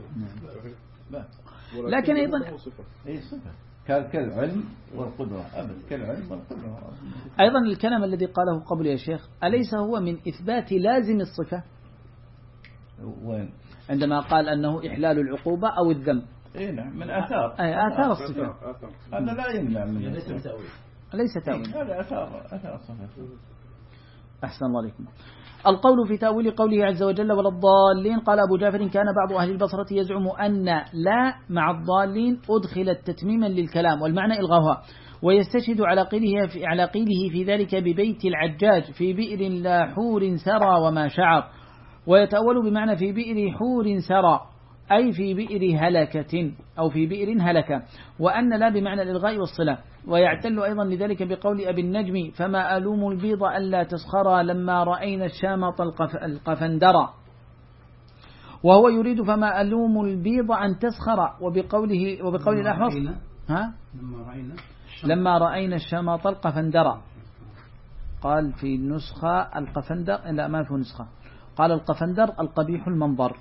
A: لكن أيضا
B: أي صفة كالعلم والقدرة أبدا كالعلم والقدرة.
A: أيضا الكلام الذي قاله قبل يا شيخ أليس هو من إثبات لازم الصفة
B: وين
A: عندما قال أنه إحلال العقوبة أو الذنب؟
B: إيه نعم من آثار
A: أي آثار الصفة.
B: هذا لا يمنع من
D: ليس تأويل
A: ليس تأويل
B: هذا آثار آثار الصفة.
A: أحسن الله عليكم. القول في تأويل قوله عز وجل ولا الضالين قال أبو جعفر كان بعض أهل البصرة يزعم أن لا مع الضالين أدخلت تتميما للكلام والمعنى إلغاها ويستشهد على قيله في, على قيله في ذلك ببيت العجاج في بئر لا حور سرى وما شعر ويتأول بمعنى في بئر حور سرى أي في بئر هلكة أو في بئر هلكة وأن لا بمعنى الإلغاء والصلة. ويعتل أيضا لذلك بقول أبي النجم فما ألوم البيض ألا تسخر لما رأينا الشامط القفندرة وهو يريد فما ألوم البيض أن تسخر وبقوله وبقول الأحوص ها
C: لما رأينا
A: لما رأينا الشامط القفندرة قال في نسخة القفندر لا ما في نسخة قال القفندر القبيح المنظر.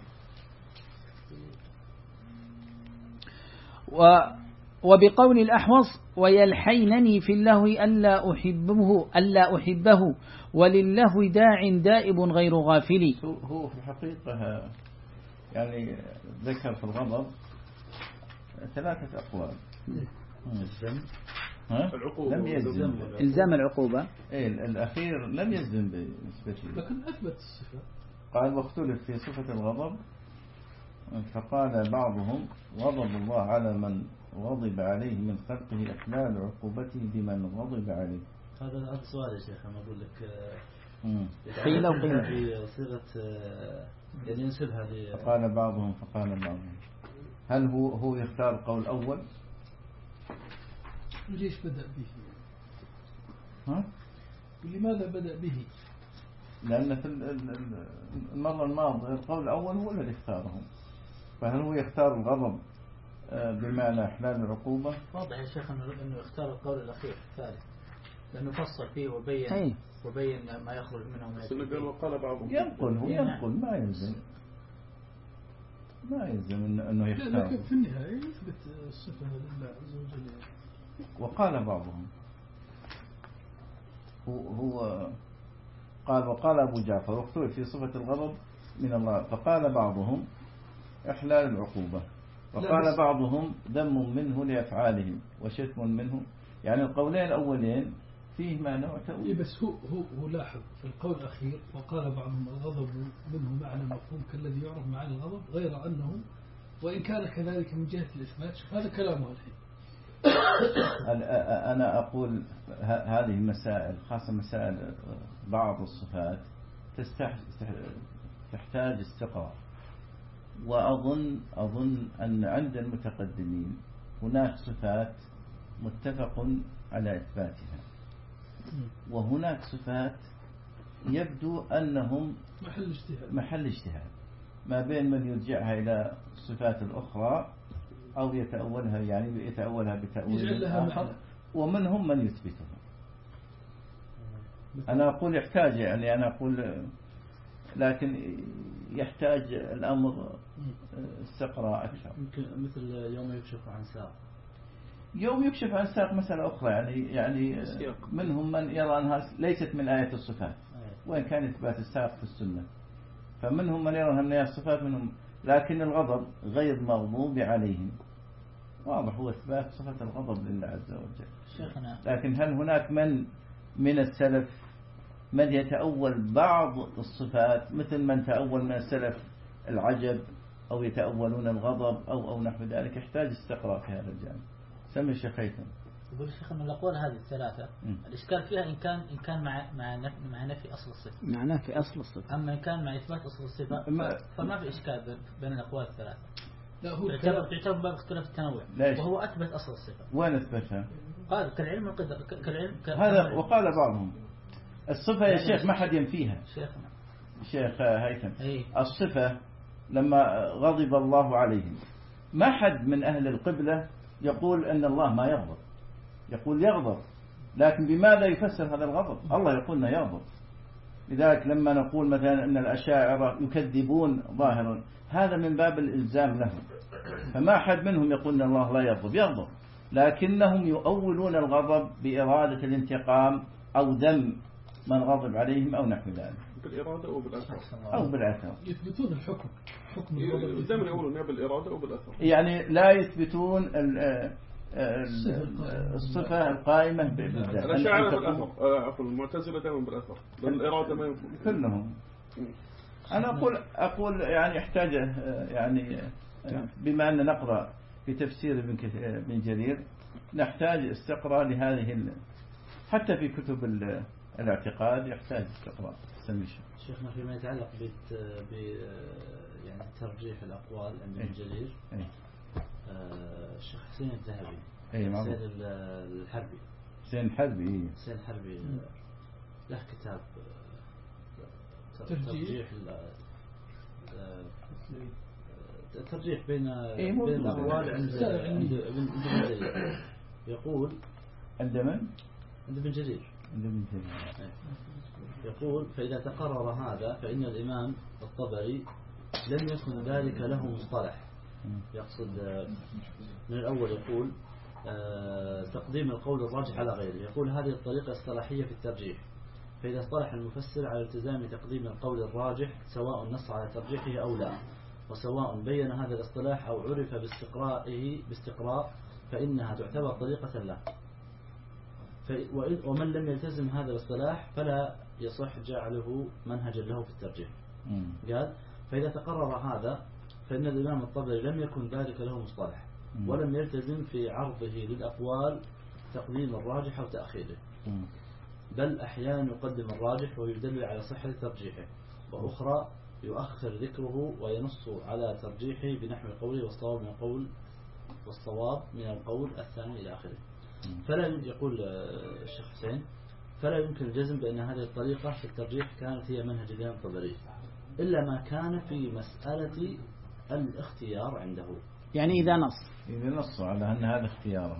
A: و وبقول الأحوص ويلحينني في اللهو ألا أحبه ألا أحبه وللهو داع دائب غير غافل.
B: هو في الحقيقة يعني ذكر في الغضب ثلاثة أقوال.
F: العقوبة
B: لم يلزم
A: إلزام العقوبة
B: إيه الأخير لم يلزم بالنسبة لي
E: لكن أثبت الصفة.
B: قال واختلف في صفة الغضب فقال بعضهم غضب الله على من غضب عليه من خلقه إحلال عقوبته بمن غضب عليه.
D: هذا هذا سؤال يا شيخ أنا أقول لك
A: قيل وقيل
D: في صيغة يعني ينسبها ل
B: فقال بعضهم فقال بعضهم هل هو هو يختار القول الأول؟
E: ليش بدأ به؟
B: ها؟
E: لماذا بدأ به؟
B: لأن في المرة الماضية القول الأول هو الذي اختاره، فهل هو يختار الغضب بمعنى إحلال العقوبة؟
D: واضح يا شيخ أنه يختار القول الأخير الثالث، لأنه فصل فيه وبين
A: أي.
D: وبين ما يخرج منه.
F: قال وقال بعضهم
B: ينقل هو ينقل ما يلزم ما يلزم أنه يختار.
E: لكن في النهاية يثبت الصفة لله عز وجل.
B: وقال بعضهم هو, هو قال وقال أبو جعفر واختلف في صفة الغضب من الله، فقال بعضهم إحلال العقوبة، وقال بعضهم ذم منه لأفعالهم وشتم منه. يعني القولين الأولين فيه ما نوع تأويل.
E: بس هو هو هو لاحظ في القول الأخير وقال بعضهم الغضب منه معنى مفهوم كالذي يعرف معنى الغضب، غير أنه وإن كان كذلك من جهة الإثبات. هذا كلامه الحين.
B: أنا أقول هذه مسائل خاصة مسائل بعض الصفات تحتاج استقرار، وأظن أظن أن عند المتقدمين هناك صفات متفق على إثباتها، وهناك صفات يبدو أنهم
E: محل اجتهاد
B: محل اجتهاد ما بين من يرجعها إلى الصفات الأخرى أو يتأولها يعني يتأولها بتأويل آخر، ومنهم من يثبتها. أنا أقول يحتاج يعني أنا أقول لكن يحتاج الأمر استقراء أكثر.
G: مثل يوم يكشف عن ساق.
B: يوم يكشف عن ساق مسألة أخرى يعني يعني منهم من يرى أنها ليست من آية الصفات وإن كان إثبات الساق في السنة، فمنهم من يرى أنها الصفات منهم، لكن الغضب غير مغضوب عليهم واضح هو إثبات صفة الغضب لله عز وجل. لكن هل هناك من من السلف من يتأول بعض الصفات مثل من تأول من السلف العجب أو يتأولون الغضب أو أو نحو ذلك؟ يحتاج استقراء في هذا الجانب. سمي الشيخ هيثم.
D: يقول الشيخ أن الأقوال هذه الثلاثة م. الإشكال فيها إن كان إن كان مع مع نفي مع نفي أصل الصفة.
A: مع نفي أصل الصفة.
D: أما إن كان مع إثبات أصل الصفة فما في إشكال بين الأقوال الثلاثة.
E: لا هو
D: تعتبر باب اختلاف التنوع، وهو أثبت أصل الصفة.
B: وين أثبتها؟
D: قال كالعلم القدر كالعلم
B: هذا وقال بعضهم الصفة يا شيخ ما حد ينفيها.
D: شيخنا
B: شيخ هيثم
D: أيه؟
B: الصفة لما غضب الله عليهم ما حد من أهل القبلة يقول أن الله ما يغضب، يقول يغضب، لكن بماذا يفسر هذا الغضب؟ الله يقول أنه يغضب. لذلك لما نقول مثلا أن الأشاعرة يكذبون ظاهرا هذا من باب الإلزام لهم، فما حد منهم يقول أن الله لا يغضب، يغضب، لكنهم يؤولون الغضب بإرادة الانتقام أو ذم من غضب عليهم أو نحو ذلك،
F: بالإرادة أو بالأثر
B: أو بالأثر.
E: يثبتون الحكم حكم
F: الغضب دائما يقولون يا بالإرادة أو بالأثر،
B: يعني لا يثبتون الصفة القائمة بالذات.
F: الأشاعرة بالأثر، عفوا المعتزلة دائما بالأثر، بالإرادة ما يمكن
B: كلهم. أنا أقول أقول يعني يحتاج يعني بما أن نقرأ في تفسير ابن ابن جرير نحتاج استقراء لهذه حتى في كتب الاعتقاد يحتاج استقراء. سميش
G: شيخنا فيما يتعلق بت ب يعني ترجيح الأقوال عند ابن جرير الشيخ حسين الذهبي حسين الحربي
B: حسين الحربي
G: حسين الحربي له كتاب ترجيح الترجيح بين بين الأقوال عند عند ابن جرير. يقول
B: عند من؟
G: عند ابن جرير
B: عند ابن جرير
G: يقول فإذا تقرر هذا فإن الإمام الطبري لم يكن ذلك له مصطلح. يقصد من الأول يقول تقديم القول الراجح على غيره، يقول هذه الطريقة اصطلاحية في الترجيح، فإذا اصطلح المفسر على التزام تقديم القول الراجح سواء نص على ترجيحه أو لا، وسواء بين هذا الاصطلاح أو عرف باستقرائه باستقراء فإنها تعتبر طريقة له، ومن لم يلتزم هذا الاصطلاح فلا يصح جعله منهجا له في الترجيح. قال فإذا تقرر هذا فإن الإمام الطبري لم يكن ذلك له مصطلح ولم يلتزم في عرضه للأقوال تقديم الراجح أو تأخيره، بل أحيانا يقدم الراجح ويدل على صحة ترجيحه، وأخرى يؤخر ذكره وينص على ترجيحه بنحو قوله والصواب من القول والصواب من القول الثاني إلى آخره. فلا يقول الشيخ حسين فلا يمكن الجزم بأن هذه الطريقة في الترجيح كانت هي منهج الإمام الطبري إلا ما كان في مسألة الاختيار عنده.
A: يعني إذا نص
B: إذا نص على أن هذا اختياره.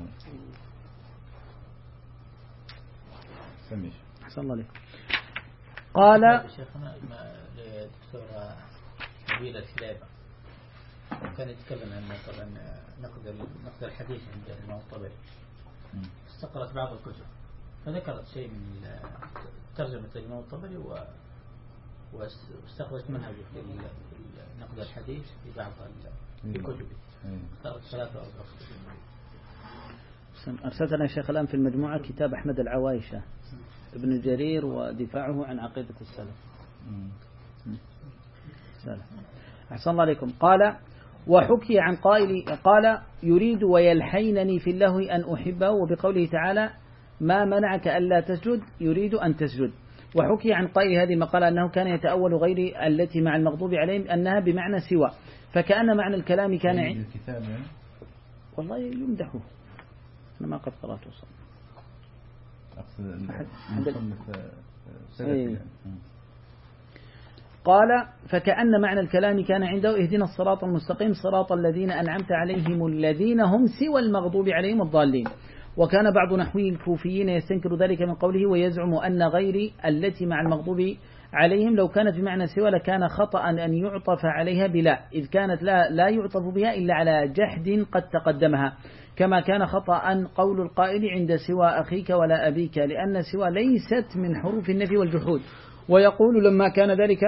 B: سميش
A: أحسن الله عليك. قال
D: شيخنا للدكتور نبيل الكليبة كان يتكلم عن طبعا نقد نقد الحديث عند الإمام الطبري، استقرأت بعض الكتب فذكرت شيء من ترجمة الإمام الطبري واستخرجت منهجه في نقد الحديث في بعض الكتب، اختارت ثلاثة أو أربعة كتب.
A: أرسلتنا الشيخ الآن في المجموعة كتاب أحمد العوايشة ابن جرير ودفاعه عن عقيدة السلف. أحسن الله عليكم. قال وحكي عن قائل قال يريد ويلحينني في اللهو أن أحبه، وبقوله تعالى ما منعك ألا تسجد يريد أن تسجد. وحكي عن قائل هذه المقالة أنه كان يتأول غير التي مع المغضوب عليهم أنها بمعنى سوى، فكأن معنى الكلام كان عند
B: الكتاب يعني؟
A: والله يمدحه أنا ما قد قرأته صح.
B: أقصد
A: قال فكأن معنى الكلام كان عنده اهدنا الصراط المستقيم صراط الذين أنعمت عليهم الذين هم سوى المغضوب عليهم الضالين. وكان بعض نحوي الكوفيين يستنكر ذلك من قوله ويزعم أن غير التي مع المغضوب عليهم لو كانت بمعنى سوى لكان خطأ أن يعطف عليها بلا، إذ كانت لا, لا يعطف بها إلا على جحد قد تقدمها، كما كان خطأ قول القائل عند سوى أخيك ولا أبيك، لأن سوى ليست من حروف النفي والجحود. ويقول لما كان ذلك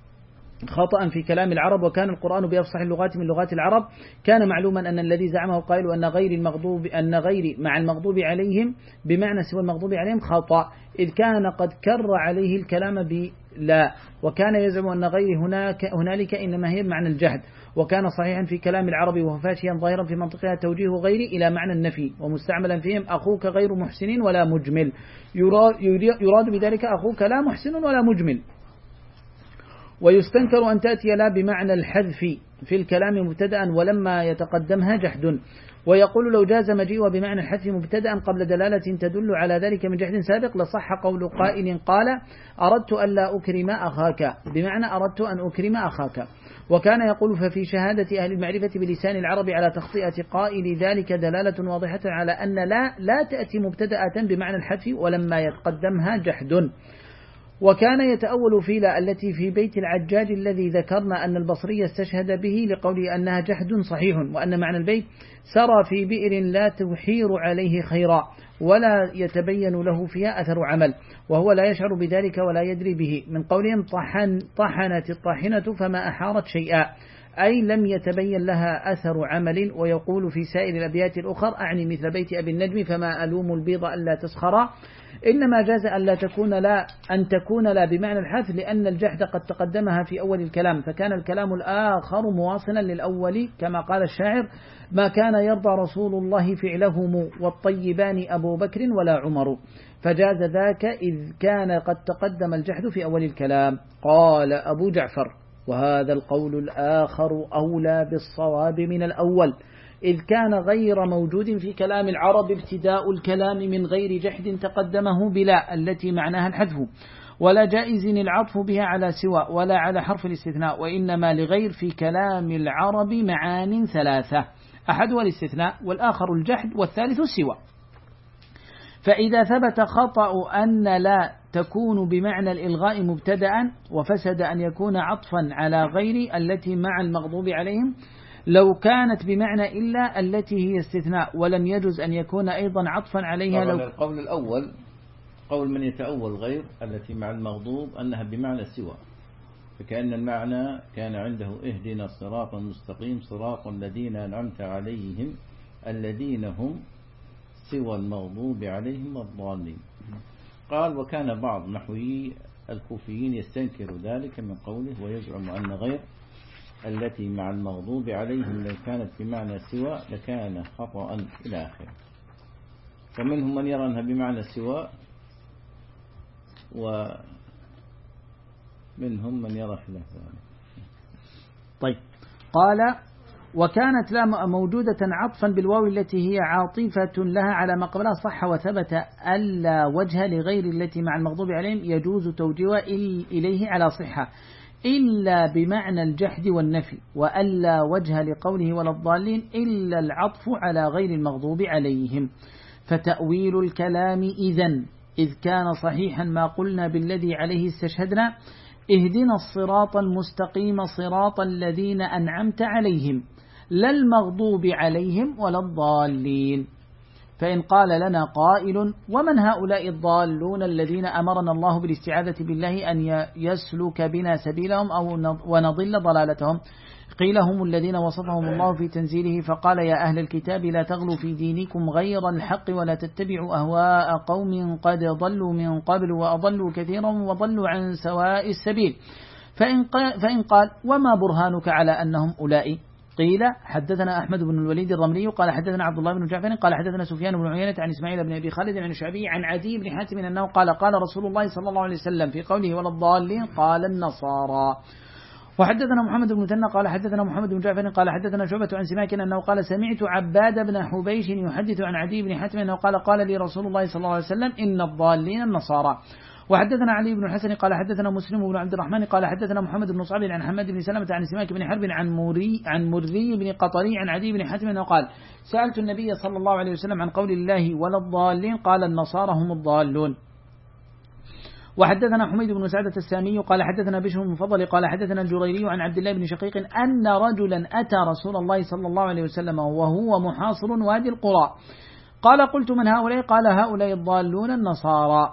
A: خطأ في كلام العرب وكان القرآن بأفصح اللغات من لغات العرب، كان معلوما أن الذي زعمه القائل أن غير المغضوب أن غير مع المغضوب عليهم بمعنى سوى المغضوب عليهم خطأ، إذ كان قد كر عليه الكلام بلا، وكان يزعم أن غير هناك هنالك إنما هي بمعنى الجهد، وكان صحيحا في كلام العرب وفاشيا ظاهرا في منطقها توجيه غير إلى معنى النفي، ومستعملا فيهم أخوك غير محسن ولا مجمل، يراد بذلك أخوك لا محسن ولا مجمل. ويستنكر أن تأتي لا بمعنى الحذف في الكلام مبتدأ ولما يتقدمها جحد. ويقول لو جاز مجيء بمعنى الحذف مبتدأ قبل دلالة تدل على ذلك من جحد سابق لصح قول قائل قال أردت ألا أكرم أخاك بمعنى أردت أن أكرم أخاك. وكان يقول ففي شهادة أهل المعرفة بلسان العرب على تخطئة قائل ذلك دلالة واضحة على أن لا لا تأتي مبتدأة بمعنى الحذف ولما يتقدمها جحد. وكان يتأول في لا التي في بيت العجاج الذي ذكرنا أن البصري استشهد به لقوله أنها جحد صحيح، وأن معنى البيت سرى في بئر لا تحير عليه خيرا ولا يتبين له فيها أثر عمل، وهو لا يشعر بذلك ولا يدري به، من قولهم طحن طحنت الطاحنة فما أحارت شيئا، أي لم يتبين لها أثر عمل. ويقول في سائر الأبيات الأخر أعني مثل بيت أبي النجم فما ألوم البيض ألا تسخرا، إنما جاز أن لا تكون لا أن تكون لا بمعنى الحذف لأن الجحد قد تقدمها في أول الكلام، فكان الكلام الآخر مواصلا للأول كما قال الشاعر ما كان يرضى رسول الله فعلهم والطيبان أبو بكر ولا عمر، فجاز ذاك إذ كان قد تقدم الجحد في أول الكلام. قال أبو جعفر وهذا القول الآخر أولى بالصواب من الأول، إذ كان غير موجود في كلام العرب ابتداء الكلام من غير جحد تقدمه بلا التي معناها الحذف، ولا جائز العطف بها على سوى ولا على حرف الاستثناء، وإنما لغير في كلام العرب معان ثلاثة، أحدها الاستثناء والآخر الجحد والثالث السوى. فإذا ثبت خطأ أن لا تكون بمعنى الإلغاء مبتدأ وفسد أن يكون عطفا على غير التي مع المغضوب عليهم لو كانت بمعنى إلا التي هي استثناء، ولم يجوز أن يكون أيضا عطفا عليها لو
B: القول الأول قول من يتأول غير التي مع المغضوب أنها بمعنى سوى، فكأن المعنى كان عنده اهدنا الصراط المستقيم صراط الذين أنعمت عليهم الذين هم سوى المغضوب عليهم الضالين. قال وكان بعض نحوي الكوفيين يستنكر ذلك من قوله ويزعم أن غير التي مع المغضوب عليهم لو كانت بمعنى سوى لكان خطأ إلى آخره. ومنهم من يرى أنها بمعنى سوى ومنهم من يرى خلاف ذلك.
A: طيب قال وكانت لا موجودة عطفا بالواو التي هي عاطفة لها على ما قبلها صح وثبت ألا وجه لغير التي مع المغضوب عليهم يجوز توجيه إليه على صحة إلا بمعنى الجحد والنفي وألا وجه لقوله ولا الضالين إلا العطف على غير المغضوب عليهم. فتأويل الكلام إذن إذ كان صحيحا ما قلنا بالذي عليه استشهدنا اهدنا الصراط المستقيم صراط الذين أنعمت عليهم لا المغضوب عليهم ولا الضالين. فإن قال لنا قائل ومن هؤلاء الضالون الذين أمرنا الله بالاستعاذة بالله أن يسلك بنا سبيلهم أو ونضل ضلالتهم قيل هم الذين وصفهم الله في تنزيله فقال يا أهل الكتاب لا تغلوا في دينكم غير الحق ولا تتبعوا أهواء قوم قد ضلوا من قبل وأضلوا كثيرا وضلوا عن سواء السبيل. فإن قال, فإن قال وما برهانك على أنهم أولئك قيل حدثنا أحمد بن الوليد الرملي قال حدثنا عبد الله بن جعفر قال حدثنا سفيان بن عيينة عن إسماعيل بن أبي خالد عن الشعبي عن عدي بن حاتم أنه قال قال رسول الله صلى الله عليه وسلم في قوله ولا الضالين قال النصارى. وحدثنا محمد بن مثنى قال حدثنا محمد بن جعفر قال حدثنا شعبة عن سماك أنه قال سمعت عباد بن حبيش يحدث عن عدي بن حاتم أنه قال قال لي رسول الله صلى الله عليه وسلم إن الضالين النصارى. وحدثنا علي بن الحسن قال حدثنا مسلم بن عبد الرحمن قال حدثنا محمد بن صعب عن حماد بن سلمة عن سماك بن حرب عن مري عن مري بن قطري عن عدي بن حاتم أنه قال سألت النبي صلى الله عليه وسلم عن قول الله ولا الضالين قال النصارى هم الضالون. وحدثنا حميد بن سعدة السامي قال حدثنا بشر بن فضل قال حدثنا الجريري عن عبد الله بن شقيق أن رجلا أتى رسول الله صلى الله عليه وسلم وهو محاصر وادي القرى قال قلت من هؤلاء قال هؤلاء الضالون النصارى.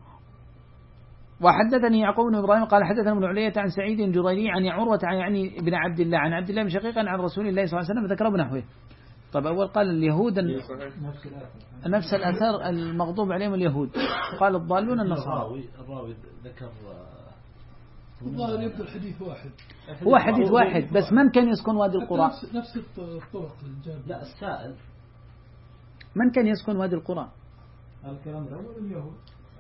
A: وحدثني يعقوب بن إبراهيم قال حدثنا ابن علية عن سعيد الجريري عن عروة يعني بن عبد الله عن عبد الله بن شقيق عن رسول الله صلى الله عليه وسلم ذكره بنحوه. طب أول قال اليهود نفس الأثر المغضوب عليهم اليهود قال الضالون النصارى.
G: الراوي ذكر
E: الظاهر يبدو الحديث واحد
A: هو حديث واحد بس من كان يسكن وادي القرى
E: نفس الطرق الجامعة.
G: لا السائل
A: من كان يسكن وادي القرى
C: الكلام الأول اليهود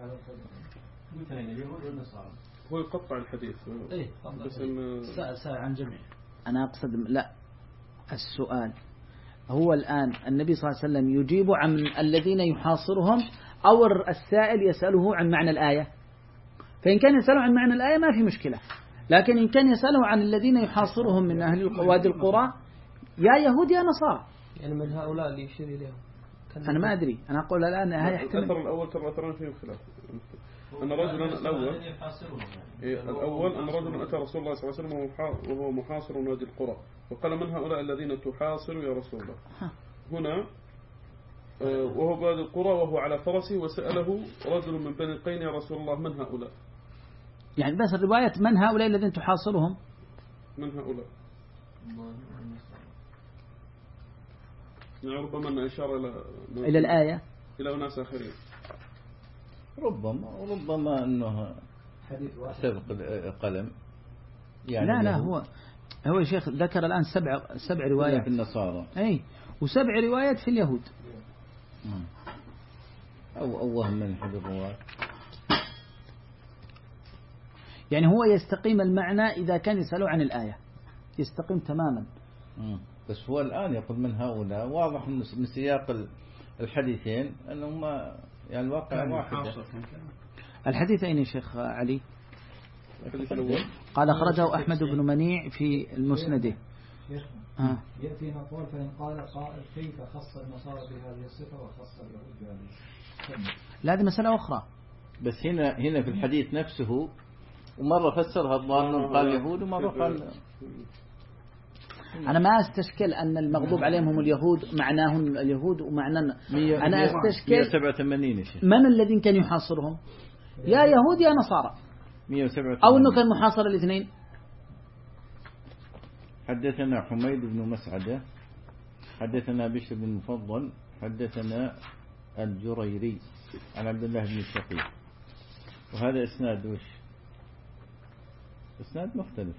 C: اليهود والنصارى
F: هو يقطع الحديث
G: إيه
F: بس إن
G: سائل سائل عن جميع.
A: أنا أقصد لا السؤال هو الآن النبي صلى الله عليه وسلم يجيب عن الذين يحاصرهم أو السائل يسأله عن معنى الآية. فإن كان يسأله عن معنى الآية ما في مشكلة لكن إن كان يسأله عن الذين يحاصرهم من أهل وادي القرى يا يهود يا نصارى
H: يعني من هؤلاء اللي يشير إليهم
A: أنا ما أدري أنا أقول الآن هاي يحتمل
F: الأثر الأول ترى أثران فيه خلاف أن رجلا الأول الأول أن رجلا أتى رسول الله صلى الله عليه وسلم وهو محاصر وادي القرى وقال من هؤلاء الذين تحاصر يا رسول الله. هنا وهو بادي القرى وهو على فرسه وسأله رجل من بني القين يا رسول الله من هؤلاء
A: يعني بس الرواية من هؤلاء الذين تحاصرهم
F: من هؤلاء يعني ربما أن إشارة إلى
A: إلى الآية
F: إلى أناس آخرين
B: ربما ربما أنه سبق القلم يعني
A: لا لا هو هو شيخ ذكر الآن سبع سبع روايات
B: في النصارى
A: أي وسبع روايات في اليهود
B: أو أوهم من حد الرواية
A: يعني هو يستقيم المعنى إذا كان يسأله عن الآية يستقيم تماما.
B: بس هو الآن يقول من هؤلاء واضح من سياق الحديثين أنهم يعني الواقع واحد.
A: الحديث أين يا شيخ علي؟
F: الحديث الأول
A: قال أخرجه أحمد بن منيع في المسند.
C: آه. يأتي نقول فإن قال قائل كيف خص النصارى بهذه الصفة وخص اليهود بهذه الصفة.
A: لا هذه مسألة أخرى.
B: بس هنا هنا في الحديث نفسه ومرة فسرها الضالون قال اليهود ومرة قال
A: أنا ما أستشكل أن المغضوب عليهم هم اليهود معناهم اليهود ومعنى أنا أستشكل
B: سبعة وثمانين
A: من الذين كان يحاصرهم يا يهود يا نصارى أو أنه كان محاصر الاثنين.
B: حدثنا حميد بن مسعدة حدثنا بشر بن مفضل حدثنا الجريري عن عبد الله بن الشقيق وهذا إسناد وش إسناد مختلف.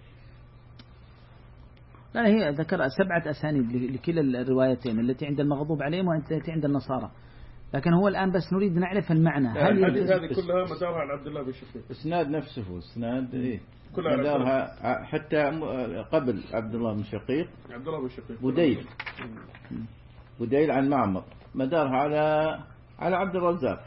A: لا هي ذكر سبعة أسانيد لكلا الروايتين التي عند المغضوب عليهم والتي عند النصارى لكن هو الآن بس نريد نعرف المعنى. هل
F: هذه كلها مدارها على عبد الله بن شقيق.
B: إسناد نفسه إسناد إيه
F: كلها
B: مدارها حتى قبل عبد الله بن شقيق.
F: عبد الله بن شقيق
B: بديل بديل عن معمر مدارها على على عبد الرزاق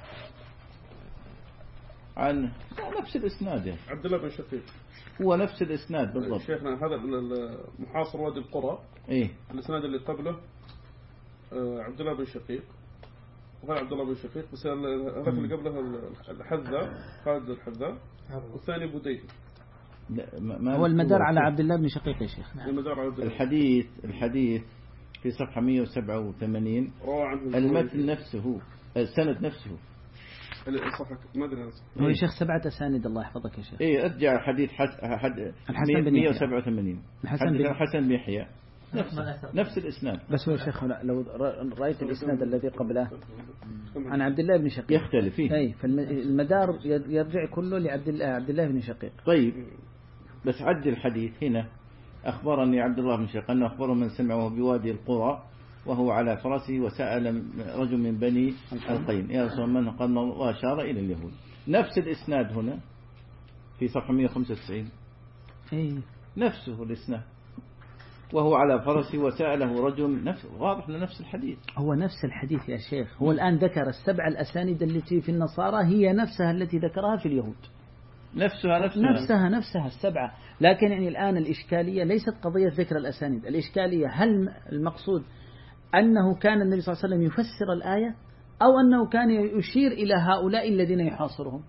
B: عن نفس الإسناد يعني.
F: عبد الله بن شقيق
B: هو نفس الإسناد بالضبط.
F: شيخنا هذا محاصر وادي القرى
B: إيه
F: الإسناد اللي قبله عبد الله بن شقيق وهذا عبد الله بن شقيق بس هذاك اللي قبله الحذاء خالد الحذاء والثاني بديل.
A: هو المدار على عبد الله بن شقيق يا شيخ.
B: الحديث الحديث في صفحة مئة وسبعة وثمانين المتن نفسه السند نفسه
F: ما ادري
A: هو يا شيخ سبعة أسانيد الله يحفظك يا شيخ.
B: ايه ارجع حديث حد
A: الحسن
B: مئة وسبعة وثمانين
A: الحسن بن
B: حسن بن يحيى نفس نفس الاسناد.
A: بس هو يا شيخ لو رأيت الاسناد الذي قبله عن عبد الله بن شقيق
B: يختلف فيه.
A: اي فالمدار يرجع كله لعبد الله عبد الله بن شقيق.
B: طيب بس عد الحديث هنا أخبرني عبد الله بن شقيق أنه أخبره من سمعه بوادي القرى وهو على فرسه وسأل رجل من بني القين يا رسول الله قال وأشار إلى اليهود. نفس الإسناد هنا في صفحة مئة وخمسة وتسعين
A: إيه.
B: نفسه الإسناد وهو على فرسه وسأله رجل نفس واضح لنفس الحديث.
A: هو نفس الحديث يا شيخ. هو الآن ذكر السبع الأسانيد التي في النصارى هي نفسها التي ذكرها في اليهود.
B: نفسها نفسها
A: نفسها نفسها السبعة. لكن يعني الآن الإشكالية ليست قضية ذكر الأسانيد. الإشكالية هل المقصود أنه كان النبي صلى الله عليه وسلم يفسر الآية أو أنه كان يشير إلى هؤلاء الذين يحاصرهم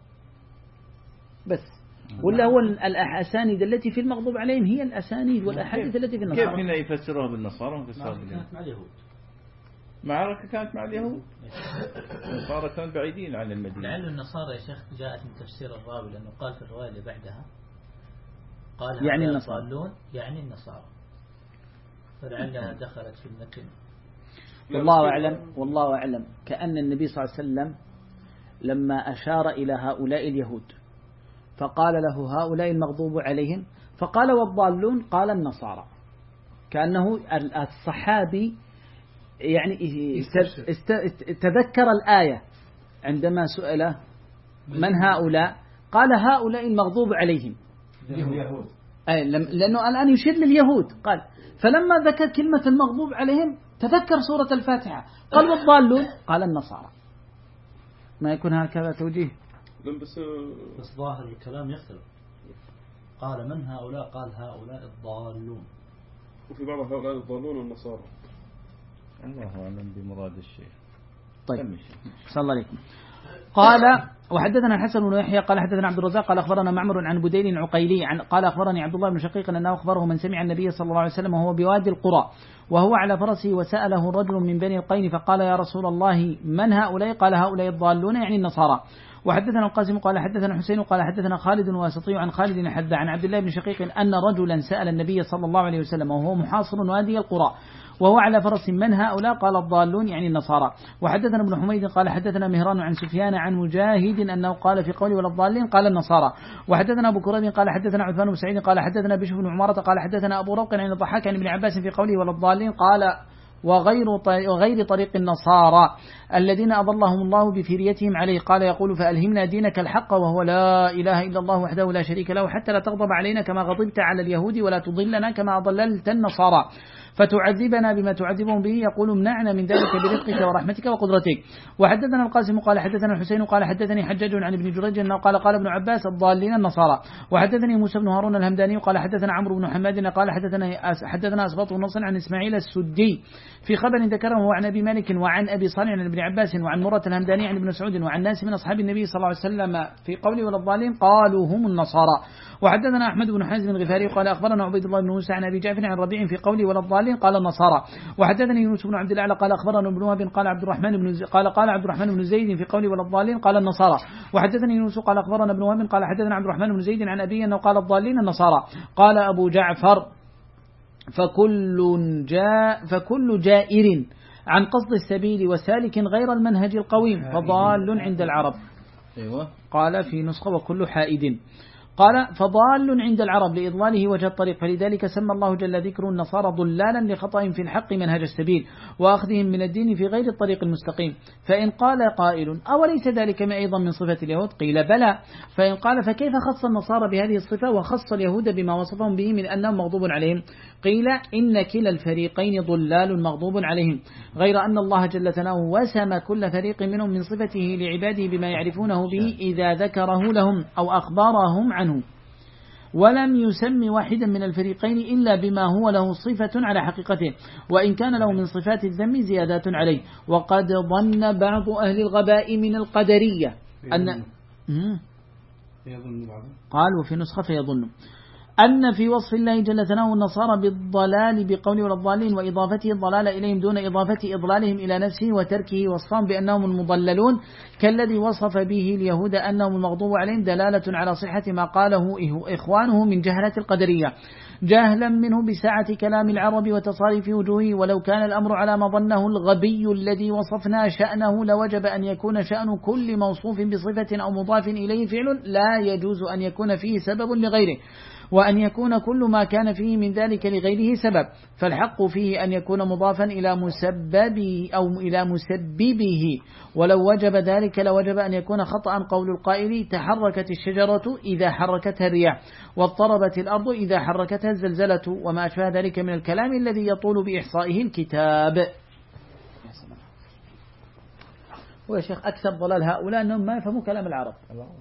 A: بس، ولا هو الأسانيد التي في المغضوب عليهم هي الأسانيد والأحاديث التي في النصارى.
B: كيف هنا يفسروها بالنصارى ويفسروها باليهود؟
G: مع اليهود
B: معركة كانت مع اليهود. النصارى كانوا بعيدين عن المدينة.
D: لعل النصارى يا شيخ جاءت من تفسير الراوي لأنه قال في الرواية اللي بعدها قال
A: يعني النصارى
D: يعني النصارى فلعلها دخلت في المتن.
A: والله أعلم والله أعلم كأن النبي صلى الله عليه وسلم لما أشار إلى هؤلاء اليهود فقال له هؤلاء المغضوب عليهم فقال والضالون قال النصارى. كأنه الصحابي يعني تذكر الآية عندما سئل من هؤلاء قال هؤلاء المغضوب عليهم
C: اليهود.
A: أي لأنه الآن يشير لليهود قال فلما ذكر كلمة المغضوب عليهم تذكر سورة الفاتحة قال والضالون قال النصارى. ما يكون هكذا توجيه
F: بس
G: بس ظاهر الكلام يختلف. قال من هؤلاء قال هؤلاء الضالون
F: وفي بعض هؤلاء الضالون النصارى.
B: الله أعلم بمراد الشيخ.
A: طيب صلى الله عليكم. قال وحدثنا الحسن بن يحيى قال حدثنا عبد الرزاق قال أخبرنا معمر عن بديل عقيلي عن قال أخبرني عبد الله بن شقيق أنه أخبره من سمع النبي صلى الله عليه وسلم وهو بوادي القرى وهو على فرسه وسأله رجل من بني القين فقال يا رسول الله من هؤلاء قال هؤلاء الضالون يعني النصارى. وحدثنا القاسم قال حدثنا حسين قال حدثنا خالد واسطي عن خالد الحذاء عن عبد الله بن شقيق أن رجلا سأل النبي صلى الله عليه وسلم وهو محاصر وادي القرى وهو على فرس من هؤلاء قال الضالون يعني النصارى. وحدثنا ابن حميد قال حدثنا مهران عن سفيان عن مجاهد أنه قال في قوله ولا الضالين قال النصارى. وحدثنا أبو كريب قال حدثنا عثمان بن سعيد قال حدثنا بشر بن عمارة قال حدثنا أبو روق عن الضحاك عن ابن عباس في قوله ولا الضالين قال وغير وغير طريق النصارى الذين أضلهم الله بفريتهم عليه قال يقول فألهمنا دينك الحق وهو لا إله إلا الله وحده لا شريك له حتى لا تغضب علينا كما غضبت على اليهود ولا تضلنا كما أضللت النصارى فتعذبنا بما تعذبهم به يقول امنعنا من ذلك برزقك ورحمتك وقدرتك. وحدثنا القاسم قال حدثنا الحسين قال حدثني حجاج عن ابن جريج أنه قال قال ابن عباس الضالين النصارى. وحدثني موسى بن هارون الهمداني قال حدثنا عمرو بن حماد قال حدثنا حدثنا أسباط النصر عن إسماعيل السدي في خبر ذكره عن أبي مالك وعن أبي صالح عن ابن عباس وعن مرة الهمداني عن ابن مسعود وعن ناس من أصحاب النبي صلى الله عليه وسلم في قوله ولا الضالين قالوا هم النصارى. وحدثنا أحمد بن حازم الغفاري قال أخبرنا عبيد الله بن موسى عن أبي جعفر عن ربيع في قوله ولا الضالين قال النصارى. وحدثني يونس بن عبد الأعلى قال أخبرنا ابن وهب قال عبد الرحمن بن زي قال قال عبد الرحمن بن زيد في قوله ولا الضالين قال النصارى. وحدثني يونس قال أخبرنا ابن وهب قال حدثنا عبد الرحمن بن زيد عن أبي أنه قال الضالين النصارى. قال أبو جعفر فكل جاء فكل جائر عن قصد السبيل وسالك غير المنهج القويم فضال عند العرب.
B: أيوة.
A: قال في نسخة وكل حائد. قال فضال عند العرب لإضلاله وجه الطريق، فلذلك سمى الله جل ذكره النصارى ضلالا لخطأهم في الحق منهج السبيل وأخذهم من الدين في غير الطريق المستقيم. فإن قال قائل أوليس ذلك أيضا من صفة اليهود؟ قيل بلى. فإن قال فكيف خص النصارى بهذه الصفة وخص اليهود بما وصفهم به من أنهم مغضوب عليهم؟ قيل إن كلا الفريقين ضلال مغضوب عليهم، غير أن الله جل ثناؤه وسم كل فريق منهم من صفته لعباده بما يعرفونه به إذا ذكره لهم أو أخبرهم عنه، ولم يسمي واحدا من الفريقين إلا بما هو له صفة على حقيقته، وإن كان له من صفات الذم زيادات عليه. وقد ظن بعض أهل الغباء من القدرية أن قالوا في نسخة فيظن أن في وصف الله جل ثناؤه النصارى بالضلال بقوله ولا الضالين وإضافته الضلال إليهم دون إضافة إضلالهم إلى نفسه وتركه وصفهم بأنهم المضللون كالذي وصف به اليهود أنهم المغضوب عليهم، دلالة على صحة ما قاله إخوانه من جهلة القدرية، جهلا منه بسعة كلام العرب وتصاريف وجوهه. ولو كان الأمر على ما ظنه الغبي الذي وصفنا شأنه لوجب أن يكون شأن كل موصوف بصفة أو مضاف إليه فعل لا يجوز أن يكون فيه سبب لغيره، وأن يكون كل ما كان فيه من ذلك لغيره سبب، فالحق فيه أن يكون مضافا إلى مسببه أو إلى مسببه. ولو وجب ذلك لوجب أن يكون خطأ قول القائل تحركت الشجرة إذا حركتها الرياح، واضطربت الأرض إذا حركتها الزلزلة، وما أشبه ذلك من الكلام الذي يطول بإحصائه الكتاب. ويا شيخ أكثر ضلال هؤلاء أنهم ما يفهموا كلام العرب.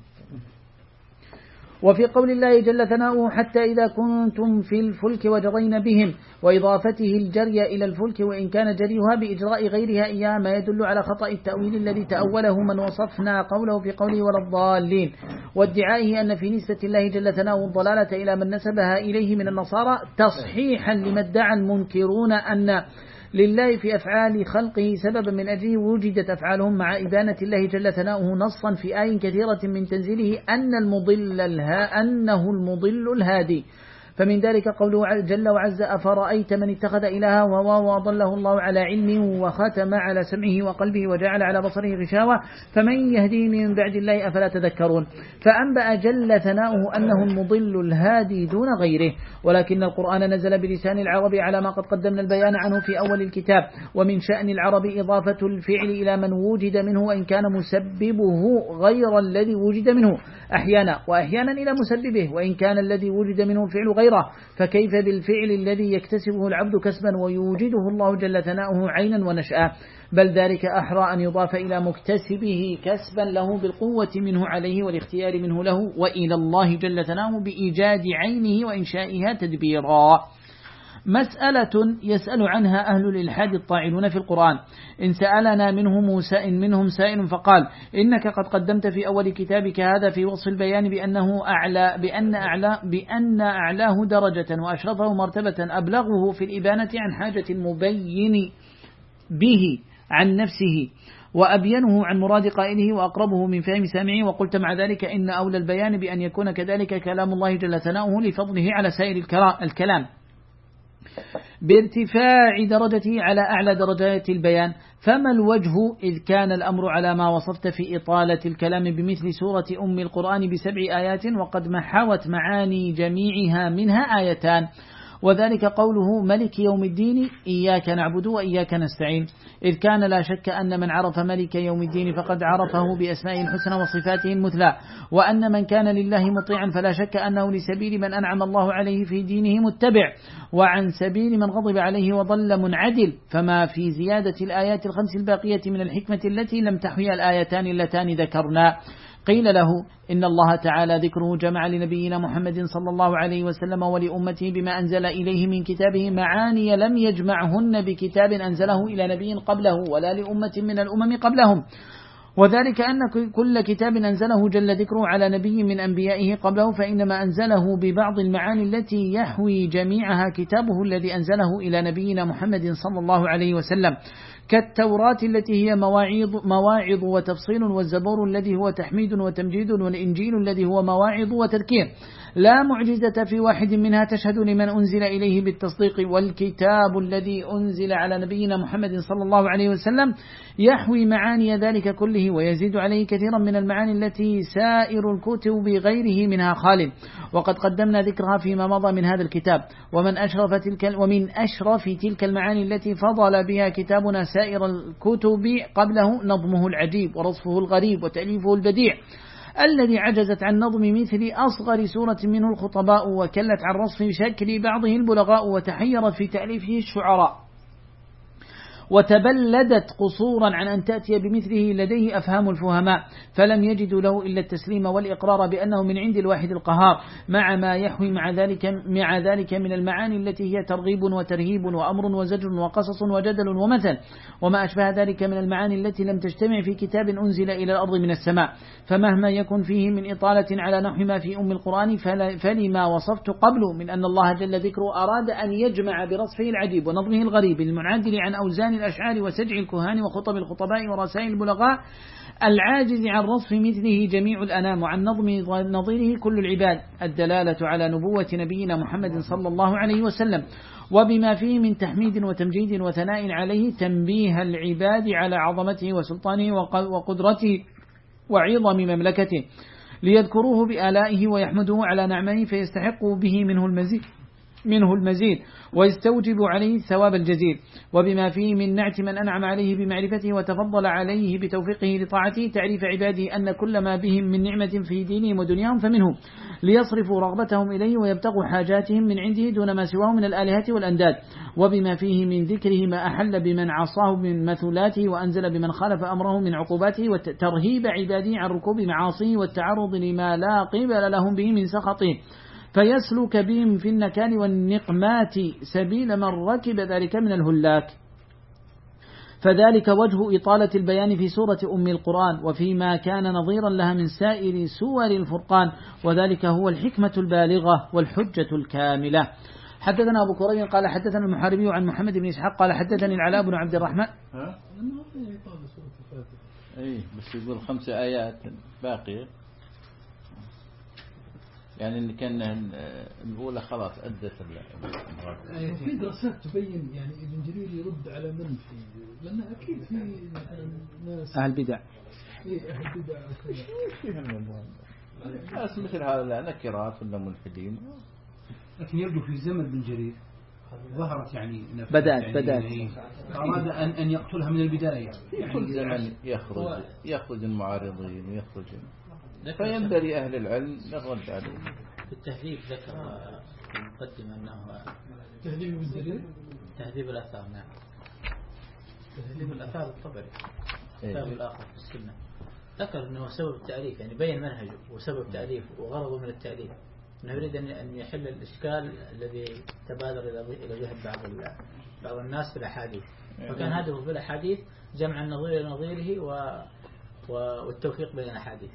A: وفي قول الله جل ثناؤه حتى إذا كنتم في الفلك وجرين بهم، وإضافته الجري إلى الفلك وإن كان جريها بإجراء غيرها إياه ما يدل على خطأ التأويل الذي تأوله من وصفنا قوله في قوله ولا الضالين، وادعائه أن في نسبة الله جل ثناؤه الضلالة إلى من نسبها إليه من النصارى تصحيحا لما ادعى المنكرون أن لله في أفعال خلقه سببا من أجله وجدت أفعالهم، مع إبانة الله جل ثناؤه نصا في آي كثيرة من تنزيله أن المضل الها أنه المضل الهادي. فمن ذلك قوله جل وعز أفرأيت من اتخذ إلها وهو وضله الله على علم وختم على سمعه وقلبه وجعل على بصره غشاوة فمن يهديه من بعد الله أفلا تذكرون. فأنبأ جل ثناؤه أنه المضل الهادي دون غيره، ولكن القرآن نزل بلسان العرب على ما قد قدمنا البيان عنه في أول الكتاب. ومن شأن العرب إضافة الفعل إلى من وجد منه وإن كان مسببه غير الذي وجد منه أحيانا، وأحيانا إلى مسببه وإن كان الذي وجد منه الفعل غيره، فكيف بالفعل الذي يكتسبه العبد كسبا ويوجده الله جل ثناؤه عينا ونشأ؟ بل ذلك أحرى أن يضاف إلى مكتسبه كسبا له بالقوة منه عليه والاختيار منه له، وإلى الله جل ثناؤه بإيجاد عينه وإنشائها تدبيرا. مسألة يسأل عنها أهل الإلحاد الطاعنون في القرآن. إن سألنا منهم سائل منهم سائل فقال إنك قد قدمت في أول كتابك هذا في وصف البيان بأنه أعلى بأن أعلى بأن أعلاه درجة وأشرفه مرتبة أبلغه في الإبانة عن حاجة المبين به عن نفسه وأبينه عن مراد قائله وأقربه من فهم سامعه، وقلت مع ذلك إن أولى البيان بأن يكون كذلك كلام الله جل ثناؤه لفضله على سائر الكلام بارتفاع درجته على أعلى درجات البيان. فما الوجه إذ كان الأمر على ما وصفت في إطالة الكلام بمثل سورة أم القرآن بسبع آيات وقد محاوت معاني جميعها منها آيتان، وذلك قوله ملك يوم الدين إياك نعبد وإياك نستعين، إذ كان لا شك أن من عرف ملك يوم الدين فقد عرفه بأسماء الحسنى وصفاته المثلى، وأن من كان لله مطيعا فلا شك أنه لسبيل من أنعم الله عليه في دينه متبع، وعن سبيل من غضب عليه وضل منعدل. فما في زيادة الآيات الخمس الباقية من الحكمة التي لم تحوي الآيتان اللتان ذكرنا؟ قيل له إن الله تعالى ذكره جمع لنبينا محمد صلى الله عليه وسلم ولأمته بما أنزل إليه من كتابه معاني لم يجمعهن بكتاب أنزله إلى نبي قبله ولا لأمة من الأمم قبلهم، وذلك أن كل كتاب أنزله جل ذكره على نبي من أنبيائه قبله فإنما أنزله ببعض المعاني التي يحوي جميعها كتابه الذي أنزله إلى نبينا محمد صلى الله عليه وسلم، كالتوراة التي هي مواعظ, مواعظ وتفصيل، والزبور الذي هو تحميد وتمجيد، والإنجيل الذي هو مواعظ وتذكير، لا معجزة في واحد منها تشهد لمن أنزل إليه بالتصديق، والكتاب الذي أنزل على نبينا محمد صلى الله عليه وسلم يحوي معاني ذلك كله كله ويزيد عليه كثيرا من المعاني التي سائر الكتب غيره منها خال، وقد قدمنا ذكرها فيما مضى من هذا الكتاب. ومن أشرف تلك ومن أشرف تلك المعاني التي فضل بها كتابنا سائر الكتب قبله نظمه العجيب ورصفه الغريب وتأليفه البديع الذي عجزت عن نظم مثل أصغر سورة منه الخطباء، وكلت عن رصف شكل بعضه البلغاء، وتحيرت في تأليفه الشعراء، وتبلدت قصورا عن أن تأتي بمثله لديه أفهام الفهماء، فلم يجدوا له إلا التسليم والإقرار بأنه من عند الواحد القهار، مع ما يحوي مع ذلك, مع ذلك من المعاني التي هي ترغيب وترهيب وأمر وزجر وقصص وجدل ومثل، وما أشبه ذلك من المعاني التي لم تجتمع في كتاب أنزل إلى الأرض من السماء. فمهما يكن فيه من إطالة على نحو ما في أم القرآن فلما وصفت قبل من أن الله جل ذكره أراد أن يجمع برصفه العجيب ونظمه الغريب المنعدل عن أوزان الأشعار وسجع الكهان وخطب الخطباء ورسائل البلغاء العاجز عن رصف مثله جميع الأنام وعن نظم نظيره كل العباد، الدلالة على نبوة نبينا محمد صلى الله عليه وسلم، وبما فيه من تحميد وتمجيد وثناء عليه تنبيه العباد على عظمته وسلطانه وقدرته وعظم مملكته، ليذكروه بآلائه ويحمدوه على نعمه فيستحقوا به منه المزيد منه المزيد ويستوجب عليه الثواب الجزيل، وبما فيه من نعت من أنعم عليه بمعرفته وتفضل عليه بتوفيقه لطاعته تعريف عباده أن كل ما بهم من نعمة في دينهم ودنياهم فمنه، ليصرفوا رغبتهم إليه ويبتغوا حاجاتهم من عنده دون ما سواه من الآلهة والأنداد، وبما فيه من ذكره ما أحل بمن عصاه من مثلاته وأنزل بمن خالف أمره من عقوباته وترهيب عباده عن ركوب معاصيه والتعرض لما لا قبل لهم به من سخطه، فيسلك بهم في النكال والنقمات سبيل من ركب ذلك من الهلاك. فذلك وجه إطالة البيان في سورة أم القرآن وفيما كان نظيرا لها من سائر سور الفرقان، وذلك هو الحكمة البالغة والحجة الكاملة. حدثنا أبو كريم قال حدثنا المحاربي عن محمد بن إسحاق قال حدثني العلاء بن عبد الرحمن.
B: ها؟ أي بس يقول خمس آيات باقية، يعني إن كان الأولى خلاص أدت.
E: في دراسات تبين يعني ابن جرير يرد على من في، لأن أكيد في ناس
A: أهل بدع.
E: إيه أهل بدع
B: ناس مثل هذا نكرات ولا ملحدين،
C: لكن يبدو في زمن ابن جرير ظهرت يعني
A: بدأت
C: يعني
A: بدأت
C: أراد أن أن يقتلها من البداية.
B: في كل زمن يخرج يخرج المعارضين ويخرج، فينبغي أهل العلم نرد عليه.
D: في التهذيب ذكر المقدمة أنه
E: تهذيب ابن جرير
D: تهذيب الآثار. نعم تهذيب الآثار الطبري الكتاب الآخر في السنة ذكر أنه سبب التأليف، يعني بين منهجه وسبب تأليفه وغرضه من التأليف أنه يريد أن يحل الإشكال الذي تبادر إلى ذهن بعض بعض الناس في الأحاديث، فكان هدفه في الأحاديث جمع النظير لنظيره و والتوفيق بين الأحاديث.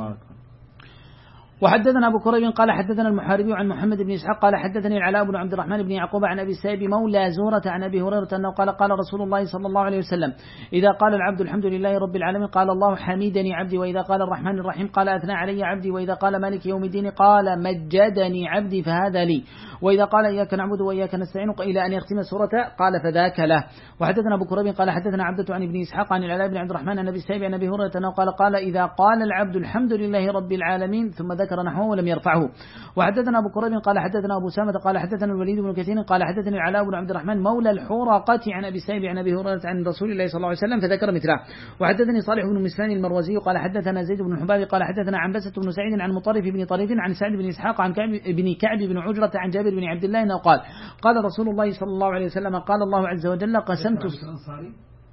A: وحدثنا أبو كريب قال حدثنا المحاربي عن محمد بن إسحاق قال حدثني العلاء بن عبد الرحمن بن يعقوب عن أبي السائب مولى زورة عن أبي هريرة أنه قال قال رسول الله صلى الله عليه وسلم إذا قال العبد الحمد لله رب العالمين قال الله حميدني عبدي، وإذا قال الرحمن الرحيم قال أثنى علي عبدي، وإذا قال مالك يوم الدين قال مجدني عبدي فهذا لي، وإذا قال إياك نعبد وإياك نستعين إلى أن يختم سورة قال فذاك له. وحدثنا أبو كريب قال حدثنا عبدة عن ابن إسحاق عن العلاء بن عبد الرحمن عن أبي السائب عن أبي هريرة أنه قال قال إذا قال العبد الحمد لله رب العالمين ثم ذكر نحوه ولم يرفعه. وحدثنا أبو كريب قال حدثنا أبو سامة قال حدثنا الوليد بن كثير قال حدثني العلاء بن عبد الرحمن مولى الحورقة عن أبي السائب عن أبي هريرة عن رسول الله صلى الله عليه وسلم فذكر مثله. وحدثني صالح بن مسفان المروزي قال حدثنا زيد بن حباب قال حدثنا عنبسة بن سعيد عن مطرف بن طريف عن سعد بن إسحاق عن كعب بن كعب بن عجرة عن جابر بن عبد الله أنه قال قال رسول الله صلى الله عليه وسلم قال الله عز وجل قسمت
C: الأنصاري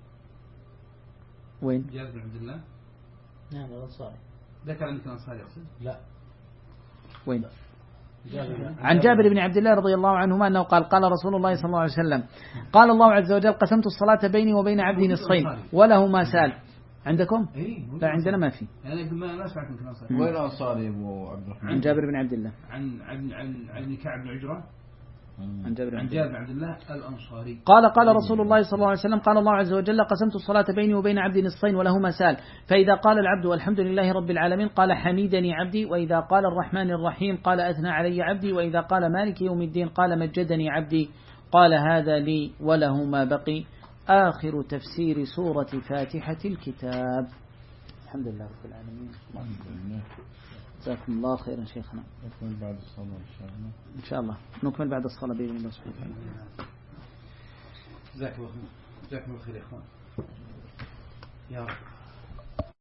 A: وين
C: جابر بن عبد الله
D: نعم الأنصاري
C: ذكر عندك الأنصاري أقصد
D: لا
A: وين عن جابر بن عبد الله رضي الله عنهما أنه قال قال رسول الله صلى الله عليه وسلم قال الله عز وجل قسمت الصلاة بيني وبين عبدي نصفين وله ما سأل. عندكم؟ لا عندنا ما في.
C: أنا ما ما سمعت من الأنصاري.
B: وين الأنصاري أبو عبد الرحمن؟
A: عن جابر بن عبد الله.
C: عن عن عن عن كعب بن عجرة.
A: عن جابر
C: عن جابر بن عبد الله الأنصاري.
A: قال قال رسول الله صلى الله عليه وسلم قال الله عز وجل قسمت الصلاة بيني وبين عبدي نصفين وله ما سأل، فإذا قال العبد والحمد لله رب العالمين قال حميدني عبدي، وإذا قال الرحمن الرحيم قال أثنى علي عبدي، وإذا قال مالك يوم الدين قال مجدني عبدي قال هذا لي وله ما بقي. آخر تفسير سورة فاتحة الكتاب. الحمد لله رب العالمين. جزاكم الله خيرا شيخنا.
B: نكمل بعد الصلاة إن شاء الله.
A: إن شاء الله نكمل بعد الصلاة بإذن الله سبحانه وتعالى.
I: جزاكم الله خير. جزاكم الله خير يا إخوان. يا رب.